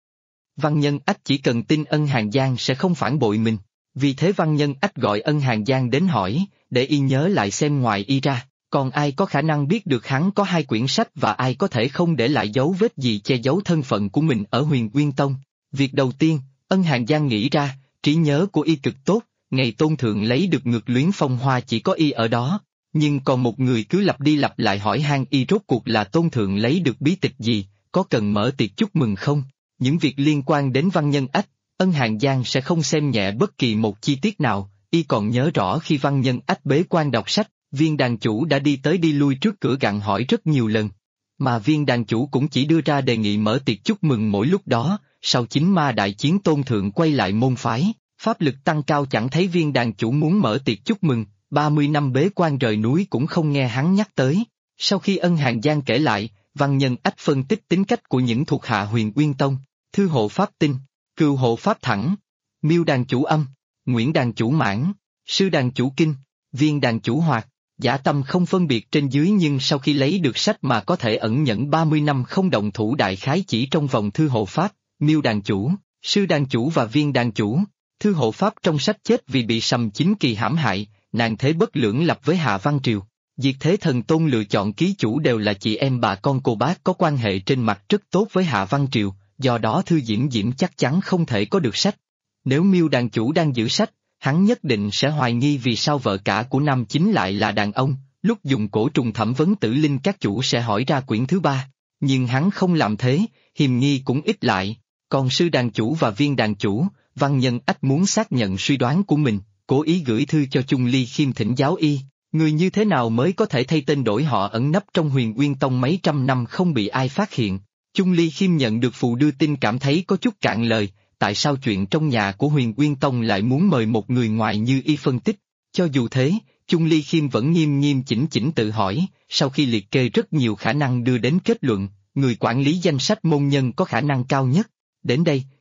Văn Nhân Ách chỉ cần tin Ân Hàn Giang sẽ không phản bội mình, vì thế Văn Nhân Ách gọi Ân Hàn Giang đến hỏi, để y nhớ lại xem ngoài y ra, còn ai có khả năng biết được hắn có hai quyển sách và ai có thể không để lại dấu vết gì che giấu thân phận của mình ở Huyền Uyên Tông. Việc đầu tiên, Ân Hàn Giang nghĩ ra, trí nhớ của y cực tốt, ngày Tôn Thượng lấy được Ngược Luyến Phong Hoa chỉ có y ở đó. Nhưng còn một người cứ lặp đi lặp lại hỏi han y rốt cuộc là Tôn Thượng lấy được bí tịch gì, có cần mở tiệc chúc mừng không? Những việc liên quan đến Văn Nhân Ách, Ân Hàn Giang sẽ không xem nhẹ bất kỳ một chi tiết nào, y còn nhớ rõ khi Văn Nhân Ách bế quan đọc sách, Viên đàn chủ đã đi tới đi lui trước cửa gặng hỏi rất nhiều lần. Mà Viên đàn chủ cũng chỉ đưa ra đề nghị mở tiệc chúc mừng mỗi lúc đó, sau chính ma đại chiến Tôn Thượng quay lại môn phái, pháp lực tăng cao chẳng thấy Viên đàn chủ muốn mở tiệc chúc mừng. 30 năm bế quan rời núi cũng không nghe hắn nhắc tới. Sau khi Ân Hàn Giang kể lại, Văn Nhân Ách phân tích tính cách của những thuộc hạ Huyền Uyên Tông, Thư Hộ Pháp Tinh, Cừu Hộ Pháp Thẳng, Miêu đàn chủ Âm, Nguyễn đàn chủ Mãn, Sư đàn chủ Kinh, Viên đàn chủ Hoạt, dã tâm không phân biệt trên dưới nhưng sau khi lấy được sách mà có thể ẩn nhẫn 30 năm không động thủ đại khái chỉ trong vòng Thư Hộ Pháp, Miêu đàn chủ, Sư đàn chủ và Viên đàn chủ. Thư Hộ Pháp trong sách chết vì bị Sầm Chính Kỳ hãm hại. Nàng thế bất lưỡng lập với Hạ Văn Triều, Diệt Thế Thần Tôn lựa chọn ký chủ đều là chị em bà con cô bác có quan hệ trên mặt rất tốt với Hạ Văn Triều, do đó Thư Diễm Diễm chắc chắn không thể có được sách. Nếu Miêu đàn chủ đang giữ sách, hắn nhất định sẽ hoài nghi vì sao vợ cả của nam chính lại là đàn ông, lúc dùng cổ trùng thẩm vấn Tử Linh các chủ sẽ hỏi ra quyển thứ ba, nhưng hắn không làm thế, hiềm nghi cũng ít lại. Còn Sư đàn chủ và Viên đàn chủ, Văn Nhân Ách muốn xác nhận suy đoán của mình, cố ý gửi thư cho Chung Ly Khiêm thỉnh giáo y, người như thế nào mới có thể thay tên đổi họ ẩn nấp trong Huyền Uyên Tông mấy trăm năm không bị ai phát hiện. Chung Ly Khiêm nhận được phù đưa tin cảm thấy có chút cạn lời, tại sao chuyện trong nhà của Huyền Uyên Tông lại muốn mời một người ngoài như y phân tích. Cho dù thế, Chung Ly Khiêm vẫn nghiêm nghiêm chỉnh chỉnh tự hỏi, sau khi liệt kê rất nhiều khả năng đưa đến kết luận, người quản lý danh sách môn nhân có khả năng cao nhất. Đến đây,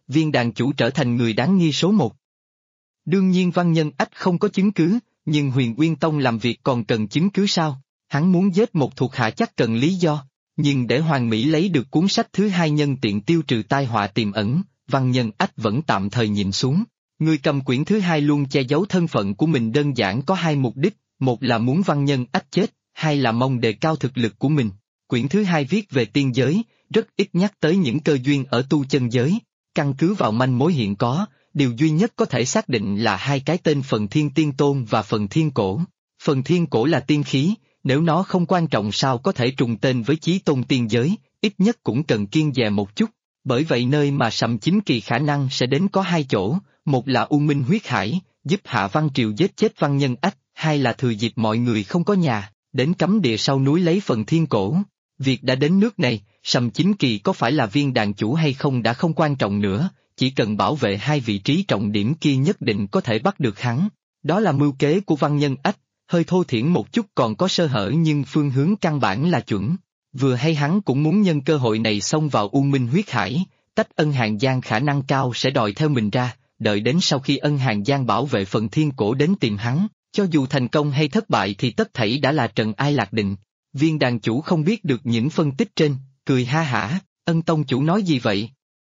viên đàn chủ trở thành người đáng nghi số một. Đương nhiên Văn Nhân Ách không có chứng cứ, nhưng Huyền Uyên Tông làm việc còn cần chứng cứ sao? Hắn muốn giết một thuộc hạ chắc cần lý do, nhưng để Hoàng Mỹ lấy được cuốn sách thứ hai nhân tiện tiêu trừ tai họa tiềm ẩn, Văn Nhân Ách vẫn tạm thời nhịn xuống. Người cầm quyển thứ hai luôn che giấu thân phận của mình đơn giản có hai mục đích, một là muốn Văn Nhân Ách chết, hai là mong đề cao thực lực của mình. Quyển thứ hai viết về tiên giới, rất ít nhắc tới những cơ duyên ở tu chân giới. Căn cứ vào manh mối hiện có, điều duy nhất có thể xác định là hai cái tên Phần Thiên Tiên Tôn và Phần Thiên Cổ. Phần Thiên Cổ là tiên khí, nếu nó không quan trọng sao có thể trùng tên với Chí Tôn tiên giới, ít nhất cũng cần kiêng dè một chút. Bởi vậy nơi mà Sầm Chính Kỳ khả năng sẽ đến có hai chỗ, một là U Minh Huyết Hải, giúp Hạ Văn Triều giết chết Văn Nhân Ách, hai là thừa dịp mọi người không có nhà, đến cấm địa sau núi lấy Phần Thiên Cổ. Việc đã đến nước này, Sầm Chính Kỳ có phải là viên đàn chủ hay không đã không quan trọng nữa, chỉ cần bảo vệ hai vị trí trọng điểm kia nhất định có thể bắt được hắn. Đó là mưu kế của Văn Nhân Ách, hơi thô thiển một chút còn có sơ hở nhưng phương hướng căn bản là chuẩn. Vừa hay hắn cũng muốn nhân cơ hội này xông vào U Minh Huyết Hải, tách Ân Hàn Giang khả năng cao sẽ đòi theo mình ra, đợi đến sau khi Ân Hàn Giang bảo vệ Phần Thiên Cổ đến tìm hắn, cho dù thành công hay thất bại thì tất thảy đã là trần ai lạc định. Viên đàn chủ không biết được những phân tích trên, cười ha hả, Ân tông chủ nói gì vậy?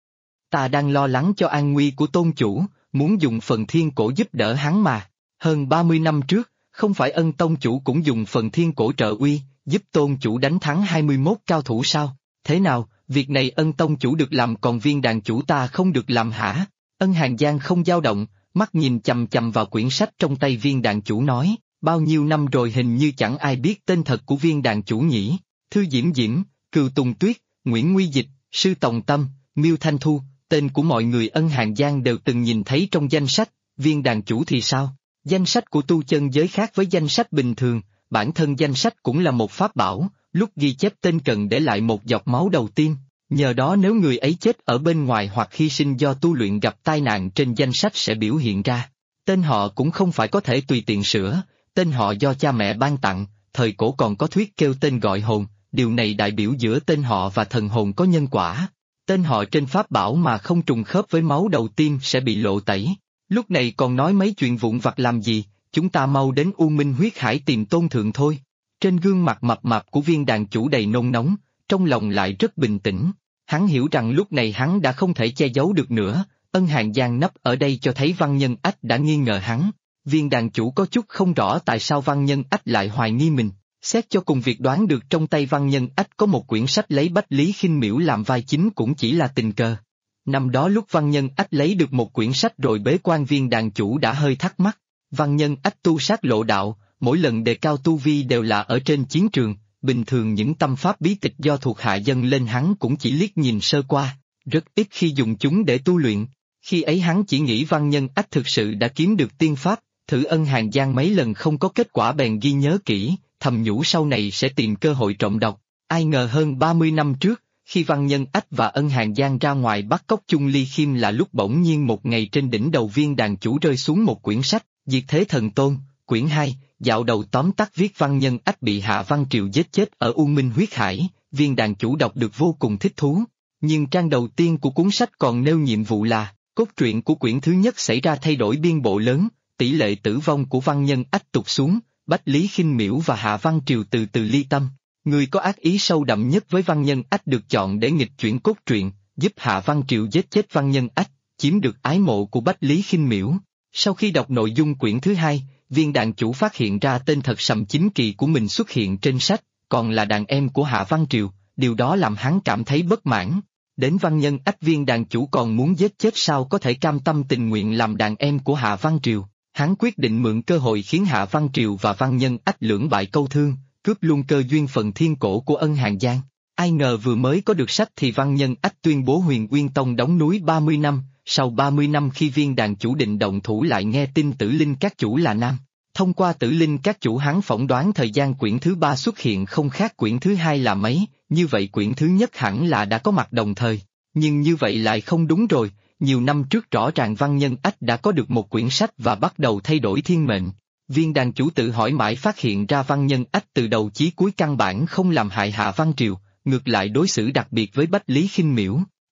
Ta đang lo lắng cho an nguy của tôn chủ, muốn dùng Phần Thiên Cổ giúp đỡ hắn mà. Hơn 30 năm trước, không phải Ân tông chủ cũng dùng Phần Thiên Cổ trợ uy, giúp tôn chủ đánh thắng 21 cao thủ sao? Thế nào, việc này Ân tông chủ được làm còn viên đàn chủ ta không được làm hả? Ân Hàn Giang không dao động, mắt nhìn chằm chằm vào quyển sách trong tay viên đàn chủ nói, bao nhiêu năm rồi hình như chẳng ai biết tên thật của viên đàn chủ nhỉ? Thư Diễm Diễm, Cừu Tùng Tuyết, Nguyễn Nguy Dịch, Sư Tòng Tâm, Miêu Thanh Thu, tên của mọi người Ân Hàn Giang đều từng nhìn thấy trong danh sách, viên đàn chủ thì sao? Danh sách của tu chân giới khác với danh sách bình thường, bản thân danh sách cũng là một pháp bảo, lúc ghi chép tên cần để lại một giọt máu đầu tiên, nhờ đó nếu người ấy chết ở bên ngoài hoặc hy sinh do tu luyện gặp tai nạn trên danh sách sẽ biểu hiện ra. Tên họ cũng không phải có thể tùy tiện sửa, tên họ do cha mẹ ban tặng, thời cổ còn có thuyết kêu tên gọi hồn, điều này đại biểu giữa tên họ và thần hồn có nhân quả. Tên họ trên pháp bảo mà không trùng khớp với máu đầu tiên sẽ bị lộ tẩy. Lúc này còn nói mấy chuyện vụn vặt làm gì, chúng ta mau đến U Minh Huyết Hải tìm tôn thượng thôi. Trên gương mặt mập mạp của viên đàn chủ đầy nôn nóng, trong lòng lại rất bình tĩnh. Hắn hiểu rằng lúc này hắn đã không thể che giấu được nữa, Ân Hàn Giang nấp ở đây cho thấy Văn Nhân Ách đã nghi ngờ hắn. Viên đàn chủ có chút không rõ tại sao Văn Nhân Ách lại hoài nghi mình. Xét cho cùng việc đoán được trong tay Văn Nhân Ách có một quyển sách lấy Bách Lý Khinh Miễu làm vai chính cũng chỉ là tình cờ. Năm đó lúc Văn Nhân Ách lấy được một quyển sách rồi bế quan viên đàn chủ đã hơi thắc mắc. Văn Nhân Ách tu sát lộ đạo, mỗi lần đề cao tu vi đều là ở trên chiến trường, bình thường những tâm pháp bí tịch do thuộc hạ dâng lên hắn cũng chỉ liếc nhìn sơ qua, rất ít khi dùng chúng để tu luyện. Khi ấy hắn chỉ nghĩ Văn Nhân Ách thực sự đã kiếm được tiên pháp, thử Ân Hàn Giang mấy lần không có kết quả bèn ghi nhớ kỹ, thầm nhủ sau này sẽ tìm cơ hội trộm đọc. Ai ngờ hơn 30 năm trước, khi Văn Nhân Ách và Ân Hàn Giang ra ngoài bắt cóc Chung Ly Khiêm là lúc bỗng nhiên một ngày trên đỉnh đầu viên đàn chủ rơi xuống một quyển sách, Diệt Thế Thần Tôn, quyển 2, dạo đầu tóm tắt viết Văn Nhân Ách bị Hạ Văn Triều giết chết ở U Minh Huyết Hải, viên đàn chủ đọc được vô cùng thích thú. Nhưng trang đầu tiên của cuốn sách còn nêu nhiệm vụ là, cốt truyện của quyển thứ nhất xảy ra thay đổi biên bộ lớn, tỷ lệ tử vong của Văn Nhân Ách tụt xuống, Bách Lý Khinh Miễu và Hạ Văn Triều từ từ ly tâm. Người có ác ý sâu đậm nhất với Văn Nhân Ách được chọn để nghịch chuyển cốt truyện, giúp Hạ Văn Triều giết chết Văn Nhân Ách, chiếm được ái mộ của Bách Lý Khinh Miễu. Sau khi đọc nội dung quyển thứ hai, viên đàn chủ phát hiện ra tên thật Sầm Chính Kỳ của mình xuất hiện trên sách, còn là đàn em của Hạ Văn Triều, điều đó làm hắn cảm thấy bất mãn. Đến Văn Nhân Ách viên đàn chủ còn muốn giết chết sao có thể cam tâm tình nguyện làm đàn em của Hạ Văn Triều. Hắn quyết định mượn cơ hội khiến Hạ Văn Triều và Văn Nhân Ách lưỡng bại câu thương, cướp luôn cơ duyên Phần Thiên Cổ của Ân Hàn Giang. Ai ngờ vừa mới có được sách thì Văn Nhân Ách tuyên bố Huyền Uyên Tông đóng núi 30 năm, sau 30 năm khi viên đàn chủ định động thủ lại nghe tin Tử Linh các chủ là nam. Thông qua Tử Linh các chủ hắn phỏng đoán thời gian quyển thứ 3 xuất hiện không khác quyển thứ 2 là mấy, như vậy quyển thứ nhất hẳn là đã có mặt đồng thời. Nhưng như vậy lại không đúng rồi, nhiều năm trước rõ ràng Văn Nhân Ách đã có được một quyển sách và bắt đầu thay đổi thiên mệnh. Viên đàn chủ tự hỏi mãi phát hiện ra Văn Nhân Ách từ đầu chí cuối căn bản không làm hại Hạ Văn Triều, ngược lại đối xử đặc biệt với Bách Lý Khinh Miễu.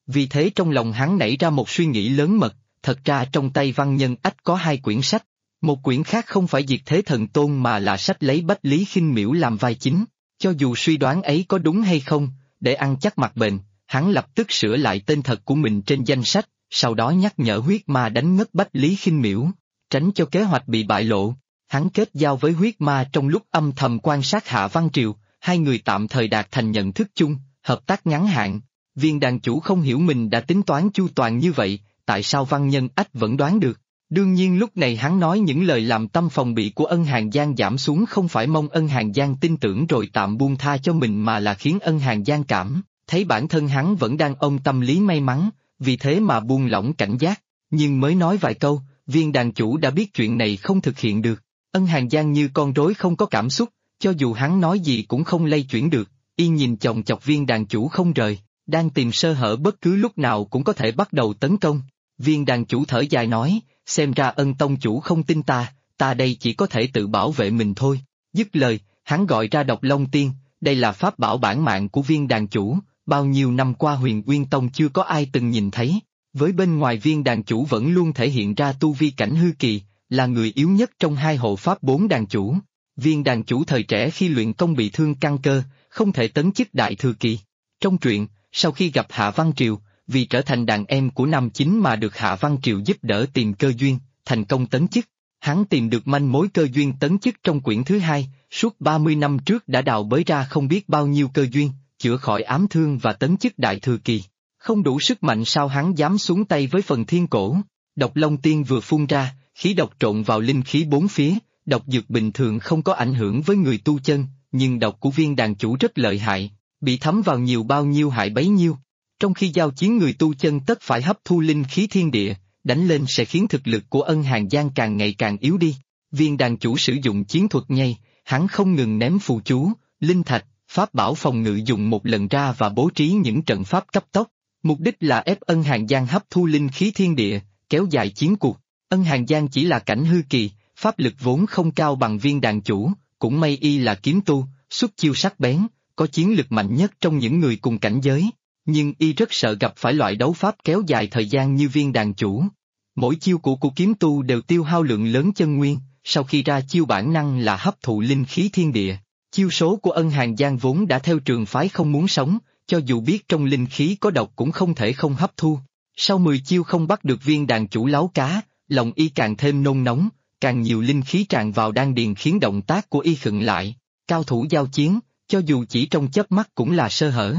Vì thế trong lòng hắn nảy ra một suy nghĩ lớn mật, thật ra trong tay Văn Nhân Ách có hai quyển sách. Một quyển khác không phải Diệt Thế Thần Tôn mà là sách lấy Bách Lý Khinh Miễu làm vai chính. Cho dù suy đoán ấy có đúng hay không, để ăn chắc mặt bền, hắn lập tức sửa lại tên thật của mình trên danh sách, sau đó nhắc nhở huyết ma đánh ngất Bách Lý Khinh Miễu, tránh cho kế hoạch bị bại lộ. Hắn kết giao với huyết ma trong lúc âm thầm quan sát Hạ Văn Triều, hai người tạm thời đạt thành nhận thức chung, hợp tác ngắn hạn. Viên đàn chủ không hiểu mình đã tính toán chu toàn như vậy, tại sao Văn Nhân Ách vẫn đoán được. Đương nhiên lúc này hắn nói những lời làm tâm phòng bị của Ân Hàn Giang giảm xuống không phải mong Ân Hàn Giang tin tưởng rồi tạm buông tha cho mình mà là khiến Ân Hàn Giang thấy bản thân hắn vẫn đang ôm tâm lý may mắn, vì thế mà buông lỏng cảnh giác. Nhưng mới nói vài câu, viên đàn chủ đã biết chuyện này không thực hiện được. Ân Hàn Giang như con rối không có cảm xúc, cho dù hắn nói gì cũng không lay chuyển được, y nhìn chòng chọc viên đàn chủ không rời, đang tìm sơ hở bất cứ lúc nào cũng có thể bắt đầu tấn công. Viên đàn chủ thở dài nói, xem ra Ân tông chủ không tin ta đây chỉ có thể tự bảo vệ mình thôi. Dứt lời, hắn gọi ra Độc Long Tiên, đây là pháp bảo bản mạng của viên đàn chủ, bao nhiêu năm qua Huyền Uyên Tông chưa có ai từng nhìn thấy. Với bên ngoài viên đàn chủ vẫn luôn thể hiện ra tu vi cảnh hư kỳ, là người yếu nhất trong hai hộ pháp bốn đàn chủ. Viên đàn chủ thời trẻ khi luyện công bị thương căn cơ, không thể tấn chức đại thừa kỳ. Trong truyện, sau khi gặp Hạ Văn Triều, vì trở thành đàn em của Nam Chính mà được Hạ Văn Triều giúp đỡ tìm cơ duyên, thành công tấn chức. Hắn tìm được manh mối cơ duyên tấn chức trong quyển thứ hai, suốt 30 năm trước đã đào bới ra không biết bao nhiêu cơ duyên, chữa khỏi ám thương và tấn chức đại thừa kỳ. Không đủ sức mạnh sao hắn dám xuống tay với phần thiên cổ. Độc Long Tiên vừa phun ra, khí độc trộn vào linh khí bốn phía, độc dược bình thường không có ảnh hưởng với người tu chân, nhưng độc của viên đàn chủ rất lợi hại, bị thấm vào nhiều bao nhiêu hại bấy nhiêu. Trong khi giao chiến người tu chân tất phải hấp thu linh khí thiên địa, đánh lên sẽ khiến thực lực của Ân Hàn Giang càng ngày càng yếu đi. Viên đàn chủ sử dụng chiến thuật nhây, hắn không ngừng ném phù chú, linh thạch, pháp bảo phòng ngự dùng một lần ra và bố trí những trận pháp cấp tốc. Mục đích là ép Ân Hàn Giang hấp thu linh khí thiên địa, kéo dài chiến cuộc. Ân Hàn Giang chỉ là cảnh hư kỳ, pháp lực vốn không cao bằng viên đàn chủ, cũng may y là kiếm tu, xuất chiêu sắc bén, có chiến lực mạnh nhất trong những người cùng cảnh giới. Nhưng y rất sợ gặp phải loại đấu pháp kéo dài thời gian như viên đàn chủ. Mỗi chiêu của kiếm tu đều tiêu hao lượng lớn chân nguyên, sau khi ra chiêu bản năng là hấp thụ linh khí thiên địa. Chiêu số của Ân Hàn Giang vốn đã theo trường phái không muốn sống, cho dù biết trong linh khí có độc cũng không thể không hấp thu. Sau 10 chiêu không bắt được viên đàn chủ láo cá, lòng y càng thêm nôn nóng, càng nhiều linh khí tràn vào đan điền khiến động tác của y khựng lại. Cao thủ giao chiến, cho dù chỉ trong chớp mắt cũng là sơ hở.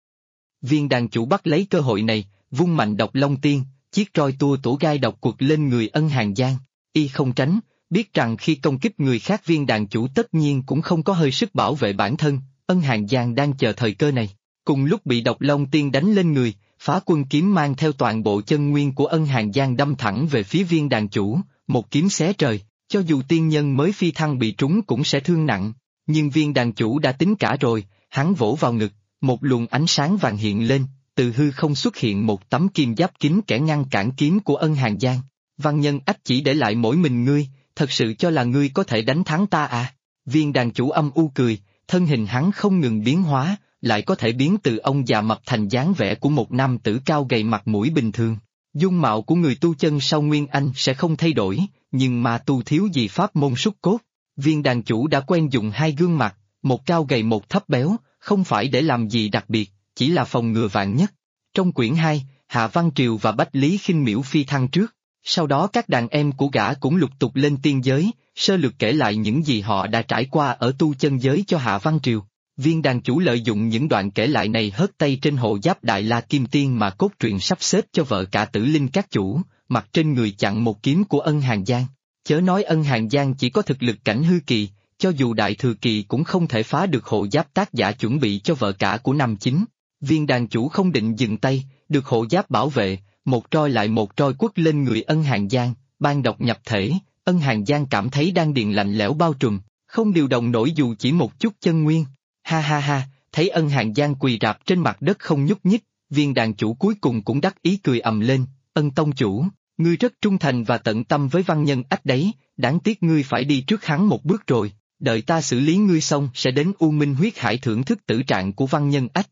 Viên đàn chủ bắt lấy cơ hội này, vung mạnh Độc Long Tiên, chiếc roi tua tổ gai độc quật lên người Ân Hàn Giang. Y không tránh, biết rằng khi công kích người khác viên đàn chủ tất nhiên cũng không có hơi sức bảo vệ bản thân, Ân Hàn Giang đang chờ thời cơ này. Cùng lúc bị Độc Long Tiên đánh lên người, Phá Quân kiếm mang theo toàn bộ chân nguyên của Ân Hàn Giang đâm thẳng về phía viên đàn chủ, một kiếm xé trời, cho dù tiên nhân mới phi thăng bị trúng cũng sẽ thương nặng. Nhưng viên đàn chủ đã tính cả rồi, hắn vỗ vào ngực, một luồng ánh sáng vàng hiện lên, từ hư không xuất hiện một tấm kim giáp kính kẻ ngăn cản kiếm của Ân Hàn Giang. Văn Nhân Ách chỉ để lại mỗi mình ngươi, thật sự cho là ngươi có thể đánh thắng ta à? Viên đàn chủ âm u cười, thân hình hắn không ngừng biến hóa, lại có thể biến từ ông già mập thành dáng vẻ của một nam tử cao gầy mặt mũi bình thường. Dung mạo của người tu chân sau Nguyên Anh sẽ không thay đổi, nhưng mà tu thiếu gì pháp môn sút cốt. Viên đàn chủ đã quen dùng hai gương mặt, một cao gầy một thấp béo, không phải để làm gì đặc biệt, chỉ là phòng ngừa vạn nhất. Trong quyển 2, Hạ Văn Triều và Bách Lý Khinh Miễu phi thăng trước, sau đó các đàn em của gã cũng lục tục lên tiên giới, sơ lược kể lại những gì họ đã trải qua ở tu chân giới cho Hạ Văn Triều. Viên đàn chủ lợi dụng những đoạn kể lại này hớt tay trên hộ giáp Đại La Kim Tiên mà cốt truyện sắp xếp cho vợ cả Tử Linh các chủ, mặc trên người chặn một kiếm của Ân Hàn Giang. Chớ nói Ân Hàn Giang chỉ có thực lực cảnh hư kỳ, cho dù đại thừa kỳ cũng không thể phá được hộ giáp tác giả chuẩn bị cho vợ cả của Nam Chính. Viên đàn chủ không định dừng tay, được hộ giáp bảo vệ, một roi lại một roi quất lên người Ân Hàn Giang, ban độc nhập thể, Ân Hàn Giang cảm thấy đan điền lạnh lẽo bao trùm, không điều động nổi dù chỉ một chút chân nguyên. Ha ha ha, thấy Ân Hàn Giang quỳ rạp trên mặt đất không nhúc nhích, viên đàn chủ cuối cùng cũng đắc ý cười ầm lên, Ân tông chủ, ngươi rất trung thành và tận tâm với Văn Nhân Ách đấy, đáng tiếc ngươi phải đi trước hắn một bước rồi, đợi ta xử lý ngươi xong sẽ đến U Minh huyết hải thưởng thức tử trạng của Văn Nhân Ách.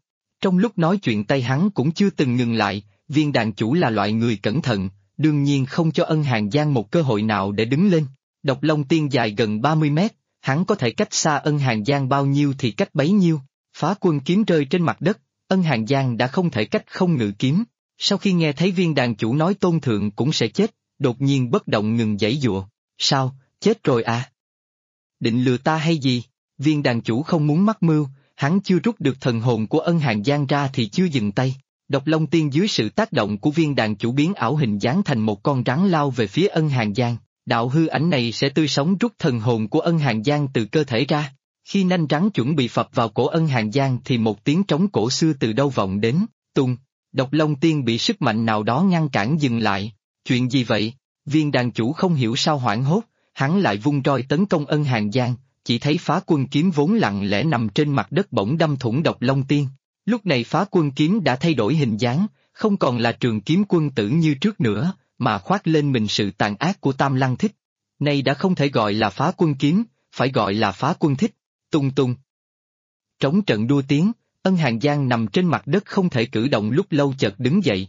Trong lúc nói chuyện tay hắn cũng chưa từng ngừng lại, viên đàn chủ là loại người cẩn thận, đương nhiên không cho Ân Hàn Giang một cơ hội nào để đứng lên. Độc Long Tiên dài gần 30 mét, hắn có thể cách xa Ân Hàn Giang bao nhiêu thì cách bấy nhiêu. Phá quân kiếm rơi trên mặt đất, Ân Hàn Giang đã không thể cách không ngự kiếm. Sau khi nghe thấy viên đàn chủ nói Tôn Thượng cũng sẽ chết, đột nhiên bất động ngừng giãy giụa. Sao, chết rồi à? Định lừa ta hay gì? Viên đàn chủ không muốn mắc mưu, hắn chưa rút được thần hồn của Ân Hàn Giang ra thì chưa dừng tay. Độc Long Tiên dưới sự tác động của viên đàn chủ biến ảo hình dáng thành một con rắn lao về phía Ân Hàn Giang. Đạo hư ảnh này sẽ tươi sống rút thần hồn của Ân Hàn Giang từ cơ thể ra. Khi nanh rắn chuẩn bị phập vào cổ Ân Hàn Giang thì một tiếng trống cổ xưa từ đâu vọng đến, tung. Độc Long Tiên bị sức mạnh nào đó ngăn cản dừng lại. Chuyện gì vậy? Viên đàn chủ không hiểu sao hoảng hốt, hắn lại vung roi tấn công Ân Hàn Giang, chỉ thấy phá quân kiếm vốn lặng lẽ nằm trên mặt đất bỗng đâm thủng Độc Long Tiên. Lúc này phá quân kiếm đã thay đổi hình dáng, không còn là trường kiếm quân tử như trước nữa, mà khoác lên mình sự tàn ác của Tam Lăng Thích. Nay đã không thể gọi là phá quân kiếm, phải gọi là phá quân thích. Tung tung. Trống trận đua tiếng, Ân Hàn Giang nằm trên mặt đất không thể cử động lúc lâu chợt đứng dậy.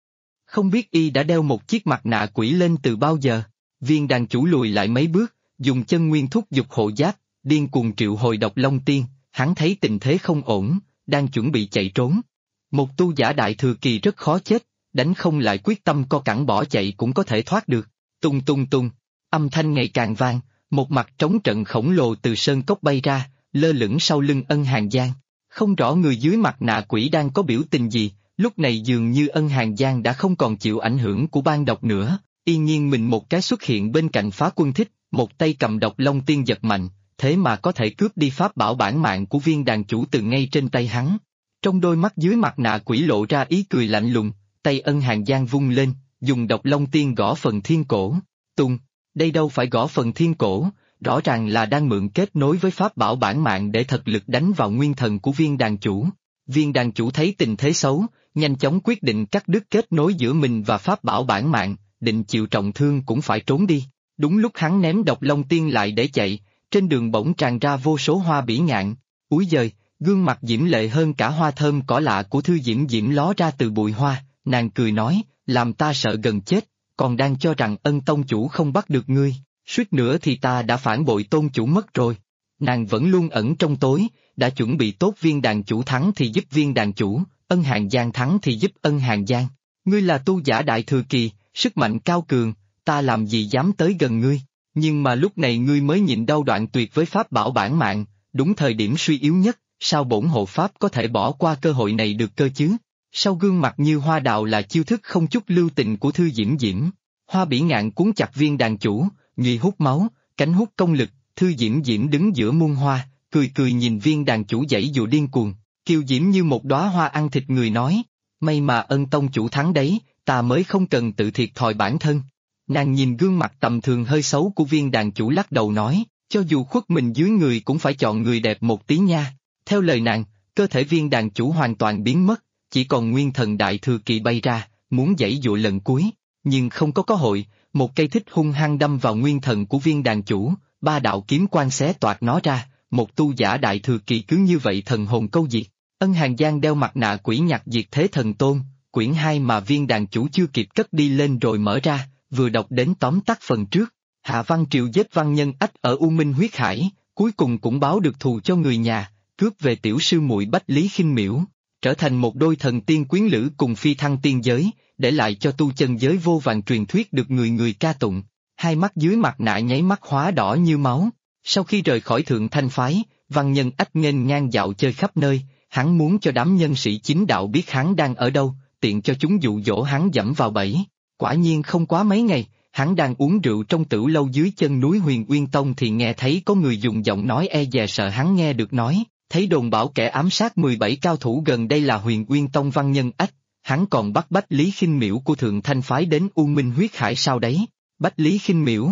Không biết y đã đeo một chiếc mặt nạ quỷ lên từ bao giờ. Viên đàn chủ lùi lại mấy bước, dùng chân nguyên thúc giục hộ giáp, điên cuồng triệu hồi Độc Long Tiên. Hắn thấy tình thế không ổn, đang chuẩn bị chạy trốn. Một tu giả đại thừa kỳ rất khó chết, đánh không lại quyết tâm co cẳng bỏ chạy cũng có thể thoát được. Tung tung tung, âm thanh ngày càng vang, một mặt trống trận khổng lồ từ sơn cốc bay ra, lơ lửng sau lưng Ân Hàn Giang. Không rõ người dưới mặt nạ quỷ đang có biểu tình gì, lúc này dường như Ân Hàn Giang đã không còn chịu ảnh hưởng của ban độc nữa, y nhiên mình một cái xuất hiện bên cạnh phá quân thích, một tay cầm Độc Long Tiên giật mạnh, thế mà có thể cướp đi pháp bảo bản mạng của viên đàn chủ từ ngay trên tay hắn. Trong đôi mắt dưới mặt nạ quỷ lộ ra ý cười lạnh lùng, tay Ân Hàn Giang vung lên, dùng Độc Long Tiên gõ phần thiên cổ. Tung, đây đâu phải gõ phần thiên cổ, rõ ràng là đang mượn kết nối với pháp bảo bản mạng để thật lực đánh vào nguyên thần của viên đàn chủ. Viên đàn chủ thấy tình thế xấu, nhanh chóng quyết định cắt đứt kết nối giữa mình và pháp bảo bản mạng, định chịu trọng thương cũng phải trốn đi. Đúng lúc hắn ném Độc Long Tiên lại để chạy, trên đường bỗng tràn ra vô số hoa bỉ ngạn. Úi giời, gương mặt diễm lệ hơn cả hoa thơm cỏ lạ của Thư Diễm Diễm ló ra từ bụi hoa, nàng cười nói, làm ta sợ gần chết, còn đang cho rằng Ân tông chủ không bắt được ngươi, suýt nữa thì ta đã phản bội tôn chủ mất rồi. Nàng vẫn luôn ẩn trong tối, đã chuẩn bị tốt viên đàn chủ thắng thì giúp viên đàn chủ, Ân Hàn Giang thắng thì giúp Ân Hàn Giang. Ngươi là tu giả đại thừa kỳ, sức mạnh cao cường, ta làm gì dám tới gần ngươi, nhưng mà lúc này ngươi mới nhịn đau đoạn tuyệt với pháp bảo bản mạng, đúng thời điểm suy yếu nhất, sao bổn hộ pháp có thể bỏ qua cơ hội này được cơ chứ? Sau gương mặt như hoa đào là chiêu thức không chút lưu tình của Thư Diễm Diễm. Hoa bỉ ngạn cuốn chặt viên đàn chủ, nhụy hút máu, cánh hút công lực, Thư Diễm Diễm đứng giữa muôn hoa, cười cười nhìn viên đàn chủ giãy dụa điên cuồng, kiều diễm như một đóa hoa ăn thịt người nói, may mà Ân tông chủ thắng đấy, ta mới không cần tự thiệt thòi bản thân. Nàng nhìn gương mặt tầm thường hơi xấu của viên đàn chủ lắc đầu nói, cho dù khuất mình dưới người cũng phải chọn người đẹp một tí nha. Theo lời nàng, cơ thể viên đàn chủ hoàn toàn biến mất, chỉ còn nguyên thần đại thừa kỳ bay ra, muốn giãy dụa lần cuối, nhưng không có cơ hội, một cây thích hung hăng đâm vào nguyên thần của viên đàn chủ, ba đạo kiếm quang xé toạc nó ra, một tu giả đại thừa kỳ cứ như vậy thần hồn câu diệt. Ân Hàn Giang đeo mặt nạ quỷ nhặt diệt thế thần tôn, quyển 2 mà viên đàn chủ chưa kịp cất đi lên rồi mở ra, vừa đọc đến tóm tắt phần trước. Hạ Văn Triều giết Văn Nhân Ách ở U Minh huyết hải, cuối cùng cũng báo được thù cho người nhà, cướp về tiểu sư muội Bách Lý Khinh Miễu, trở thành một đôi thần tiên quyến lữ cùng phi thăng tiên giới, để lại cho tu chân giới vô vàn truyền thuyết được người người ca tụng. Hai mắt dưới mặt nạ nháy mắt hóa đỏ như máu. Sau khi rời khỏi Thượng Thanh phái, Văn Nhân Ách nghênh ngang dạo chơi khắp nơi, hắn muốn cho đám nhân sĩ chính đạo biết hắn đang ở đâu, tiện cho chúng dụ dỗ hắn dẫm vào bẫy. Quả nhiên không quá mấy ngày, hắn đang uống rượu trong tửu lâu dưới chân núi Huyền Uyên Tông thì nghe thấy có người dùng giọng nói e dè sợ hắn nghe được nói, thấy đồn bảo kẻ ám sát 17 cao thủ gần đây là Huyền Uyên Tông Văn Nhân Ách, hắn còn bắt Bách Lý Khinh Miễu của Thượng Thanh phái đến U Minh huyết hải sau đấy. Bách Lý Khinh Miễu,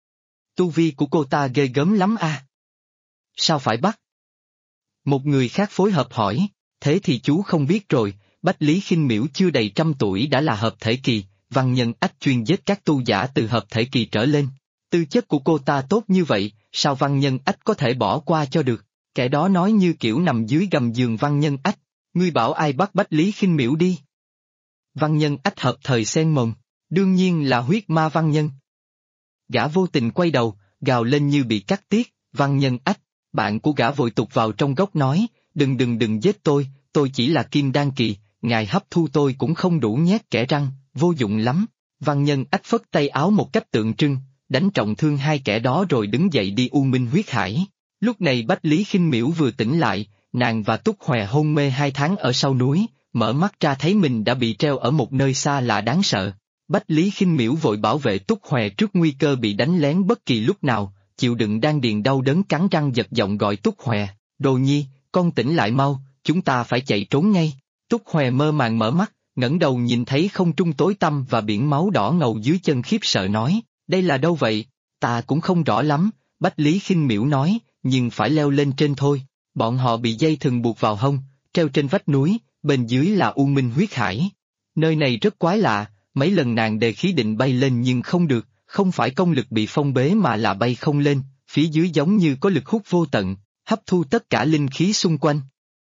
tu vi của cô ta ghê gớm lắm a. Sao phải bắt? Một người khác phối hợp hỏi, thế thì chú không biết rồi, Bách Lý Khinh Miễu chưa đầy 100 tuổi đã là hợp thể kỳ, Văn Nhân Ách chuyên giết các tu giả từ hợp thể kỳ trở lên. Tư chất của cô ta tốt như vậy, sao Văn Nhân Ách có thể bỏ qua cho được? Kẻ đó nói như kiểu nằm dưới gầm giường Văn Nhân Ách. Ngươi bảo ai bắt Bách Lý Khinh Miễu đi? Văn Nhân Ách hợp thời xen mồm, đương nhiên là huyết ma Văn Nhân. Gã vô tình quay đầu, gào lên như bị cắt tiết, Văn Nhân Ách, bạn của gã vội tụt vào trong góc nói, đừng giết tôi chỉ là kim đan kỳ, ngài hấp thu tôi cũng không đủ nhét kẽ răng, vô dụng lắm. Văn Nhân Ách phất tay áo một cách tượng trưng, đánh trọng thương hai kẻ đó rồi đứng dậy đi U Minh huyết hải. Lúc này Bách Lý Khinh Miễu vừa tỉnh lại, nàng và Túc Hòe hôn mê 2 tháng ở sau núi, mở mắt ra thấy mình đã bị treo ở một nơi xa lạ đáng sợ. Bách Lý Khinh Miễu vội bảo vệ Túc Hòe trước nguy cơ bị đánh lén bất kỳ lúc nào, chịu đựng đan điền đau đớn cắn răng giật giọng gọi Túc Hòe, đồ nhi, con tỉnh lại mau, chúng ta phải chạy trốn ngay. Túc Hòe mơ màng mở mắt, ngẩng đầu nhìn thấy không trung tối tăm và biển máu đỏ ngầu dưới chân khiếp sợ nói, đây là đâu vậy? Ta cũng không rõ lắm, Bách Lý Khinh Miễu nói, nhưng phải leo lên trên thôi. Bọn họ bị dây thừng buộc vào hông, treo trên vách núi, bên dưới là U Minh huyết hải. Nơi này rất quái lạ, mấy lần nàng đề khí định bay lên nhưng không được, không phải công lực bị phong bế mà là bay không lên, phía dưới giống như có lực hút vô tận, hấp thu tất cả linh khí xung quanh.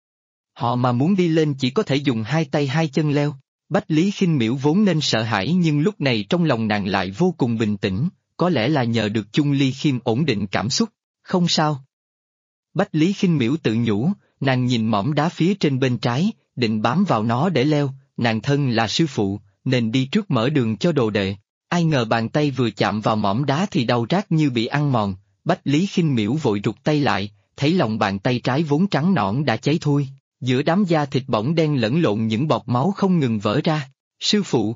Họ mà muốn đi lên chỉ có thể dùng 2 tay 2 chân leo. Bách Lý Khinh Miễu vốn nên sợ hãi nhưng lúc này trong lòng nàng lại vô cùng bình tĩnh, có lẽ là nhờ được Chung Ly Khiêm ổn định cảm xúc. Không sao. Bách Lý Khinh Miễu tự nhủ, nàng nhìn mỏm đá phía trên bên trái, định bám vào nó để leo, nàng thân là sư phụ, nên đi trước mở đường cho đồ đệ. Ai ngờ bàn tay vừa chạm vào mỏm đá thì đau rát như bị ăn mòn, Bách Lý Khinh Miễu vội rụt tay lại, thấy lòng bàn tay trái vốn trắng nõn đã cháy thui, giữa đám da thịt bỗng đen lẫn lộn những bọt máu không ngừng vỡ ra. Sư phụ!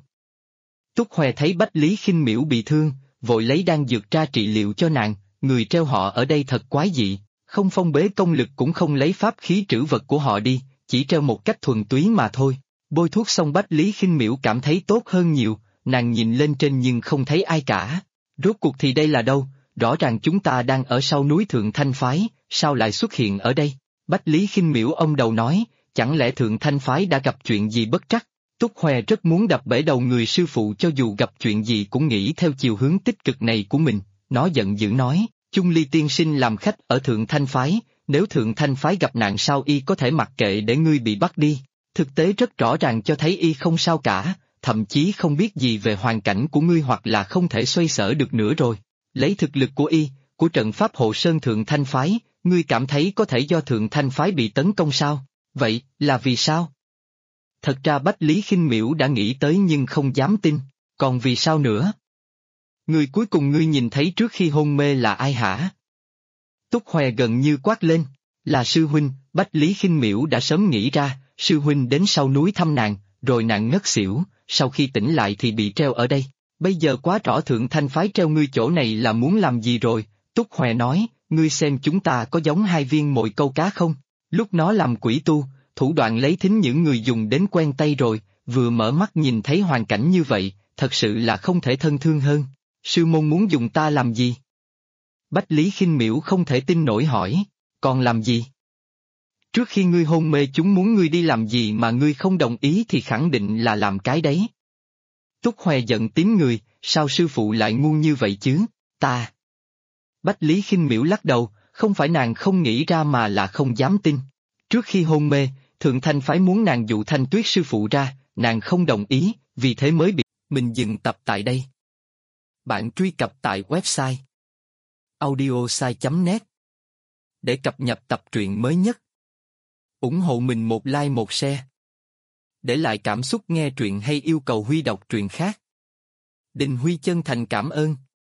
Túc Hòe thấy Bách Lý Khinh Miễu bị thương, vội lấy đan dược ra trị liệu cho nàng, người treo họ ở đây thật quái dị, không phong bế công lực cũng không lấy pháp khí trữ vật của họ đi, chỉ treo một cách thuần túy mà thôi. Bôi thuốc xong Bách Lý Khinh Miễu cảm thấy tốt hơn nhiều, nàng nhìn lên trên nhưng không thấy ai cả. Rốt cuộc thì đây là đâu? Rõ ràng chúng ta đang ở sau núi Thượng Thanh Phái, sao lại xuất hiện ở đây? Bách Lý Khinh Miễu ông đầu nói, chẳng lẽ Thượng Thanh Phái đã gặp chuyện gì bất trắc? Túc Hòe rất muốn đập bể đầu người sư phụ cho dù gặp chuyện gì cũng nghĩ theo chiều hướng tích cực này của mình, nó giận dữ nói, Chung Ly tiên sinh làm khách ở Thượng Thanh Phái, nếu Thượng Thanh Phái gặp nạn sao y có thể mặc kệ để ngươi bị bắt đi? Thực tế rất rõ ràng cho thấy y không sao cả, thậm chí không biết gì về hoàn cảnh của ngươi hoặc là không thể xoay sở được nữa rồi. Lấy thực lực của y, của trận pháp hộ sơn Thượng Thanh Phái, ngươi cảm thấy có thể do Thượng Thanh Phái bị tấn công sao? Vậy, là vì sao? Thật ra Bách Lý Khinh Miễu đã nghĩ tới nhưng không dám tin, còn vì sao nữa? Người cuối cùng ngươi nhìn thấy trước khi hôn mê là ai hả? Túc Hòe gần như quát lên, là sư huynh. Bách Lý Khinh Miễu đã sớm nghĩ ra, sư huynh đến sau núi thăm nàng, rồi nàng ngất xỉu, sau khi tỉnh lại thì bị treo ở đây. Bây giờ quá rõ Thượng Thanh Phái treo ngươi chỗ này là muốn làm gì rồi. Túc Hòe nói, ngươi xem chúng ta có giống 2 viên mồi câu cá không? Lúc nó làm quỷ tu, thủ đoạn lấy thính những người dùng đến quen tay rồi, vừa mở mắt nhìn thấy hoàn cảnh như vậy, thật sự là không thể thân thương hơn. Sư môn muốn dùng ta làm gì? Bách Lý Khinh Miễu không thể tin nổi hỏi, còn làm gì? Trước khi ngươi hôn mê chúng muốn ngươi đi làm gì mà ngươi không đồng ý thì khẳng định là làm cái đấy. Túc Hòe giận tím người, sao sư phụ lại ngu như vậy chứ, ta. Bách Lý Khinh Miễu lắc đầu, không phải nàng không nghĩ ra mà là không dám tin. Trước khi hôn mê, Thượng Thanh Phái muốn nàng dụ Thanh Tuyết sư phụ ra, nàng không đồng ý, vì thế mới bị. Mình dừng tập tại đây. Bạn truy cập tại website audiosai.net để cập nhật tập truyện mới nhất. Ủng hộ mình một like một share. Để lại cảm xúc nghe truyện hay yêu cầu Huy đọc truyện khác. Đình Huy chân thành cảm ơn.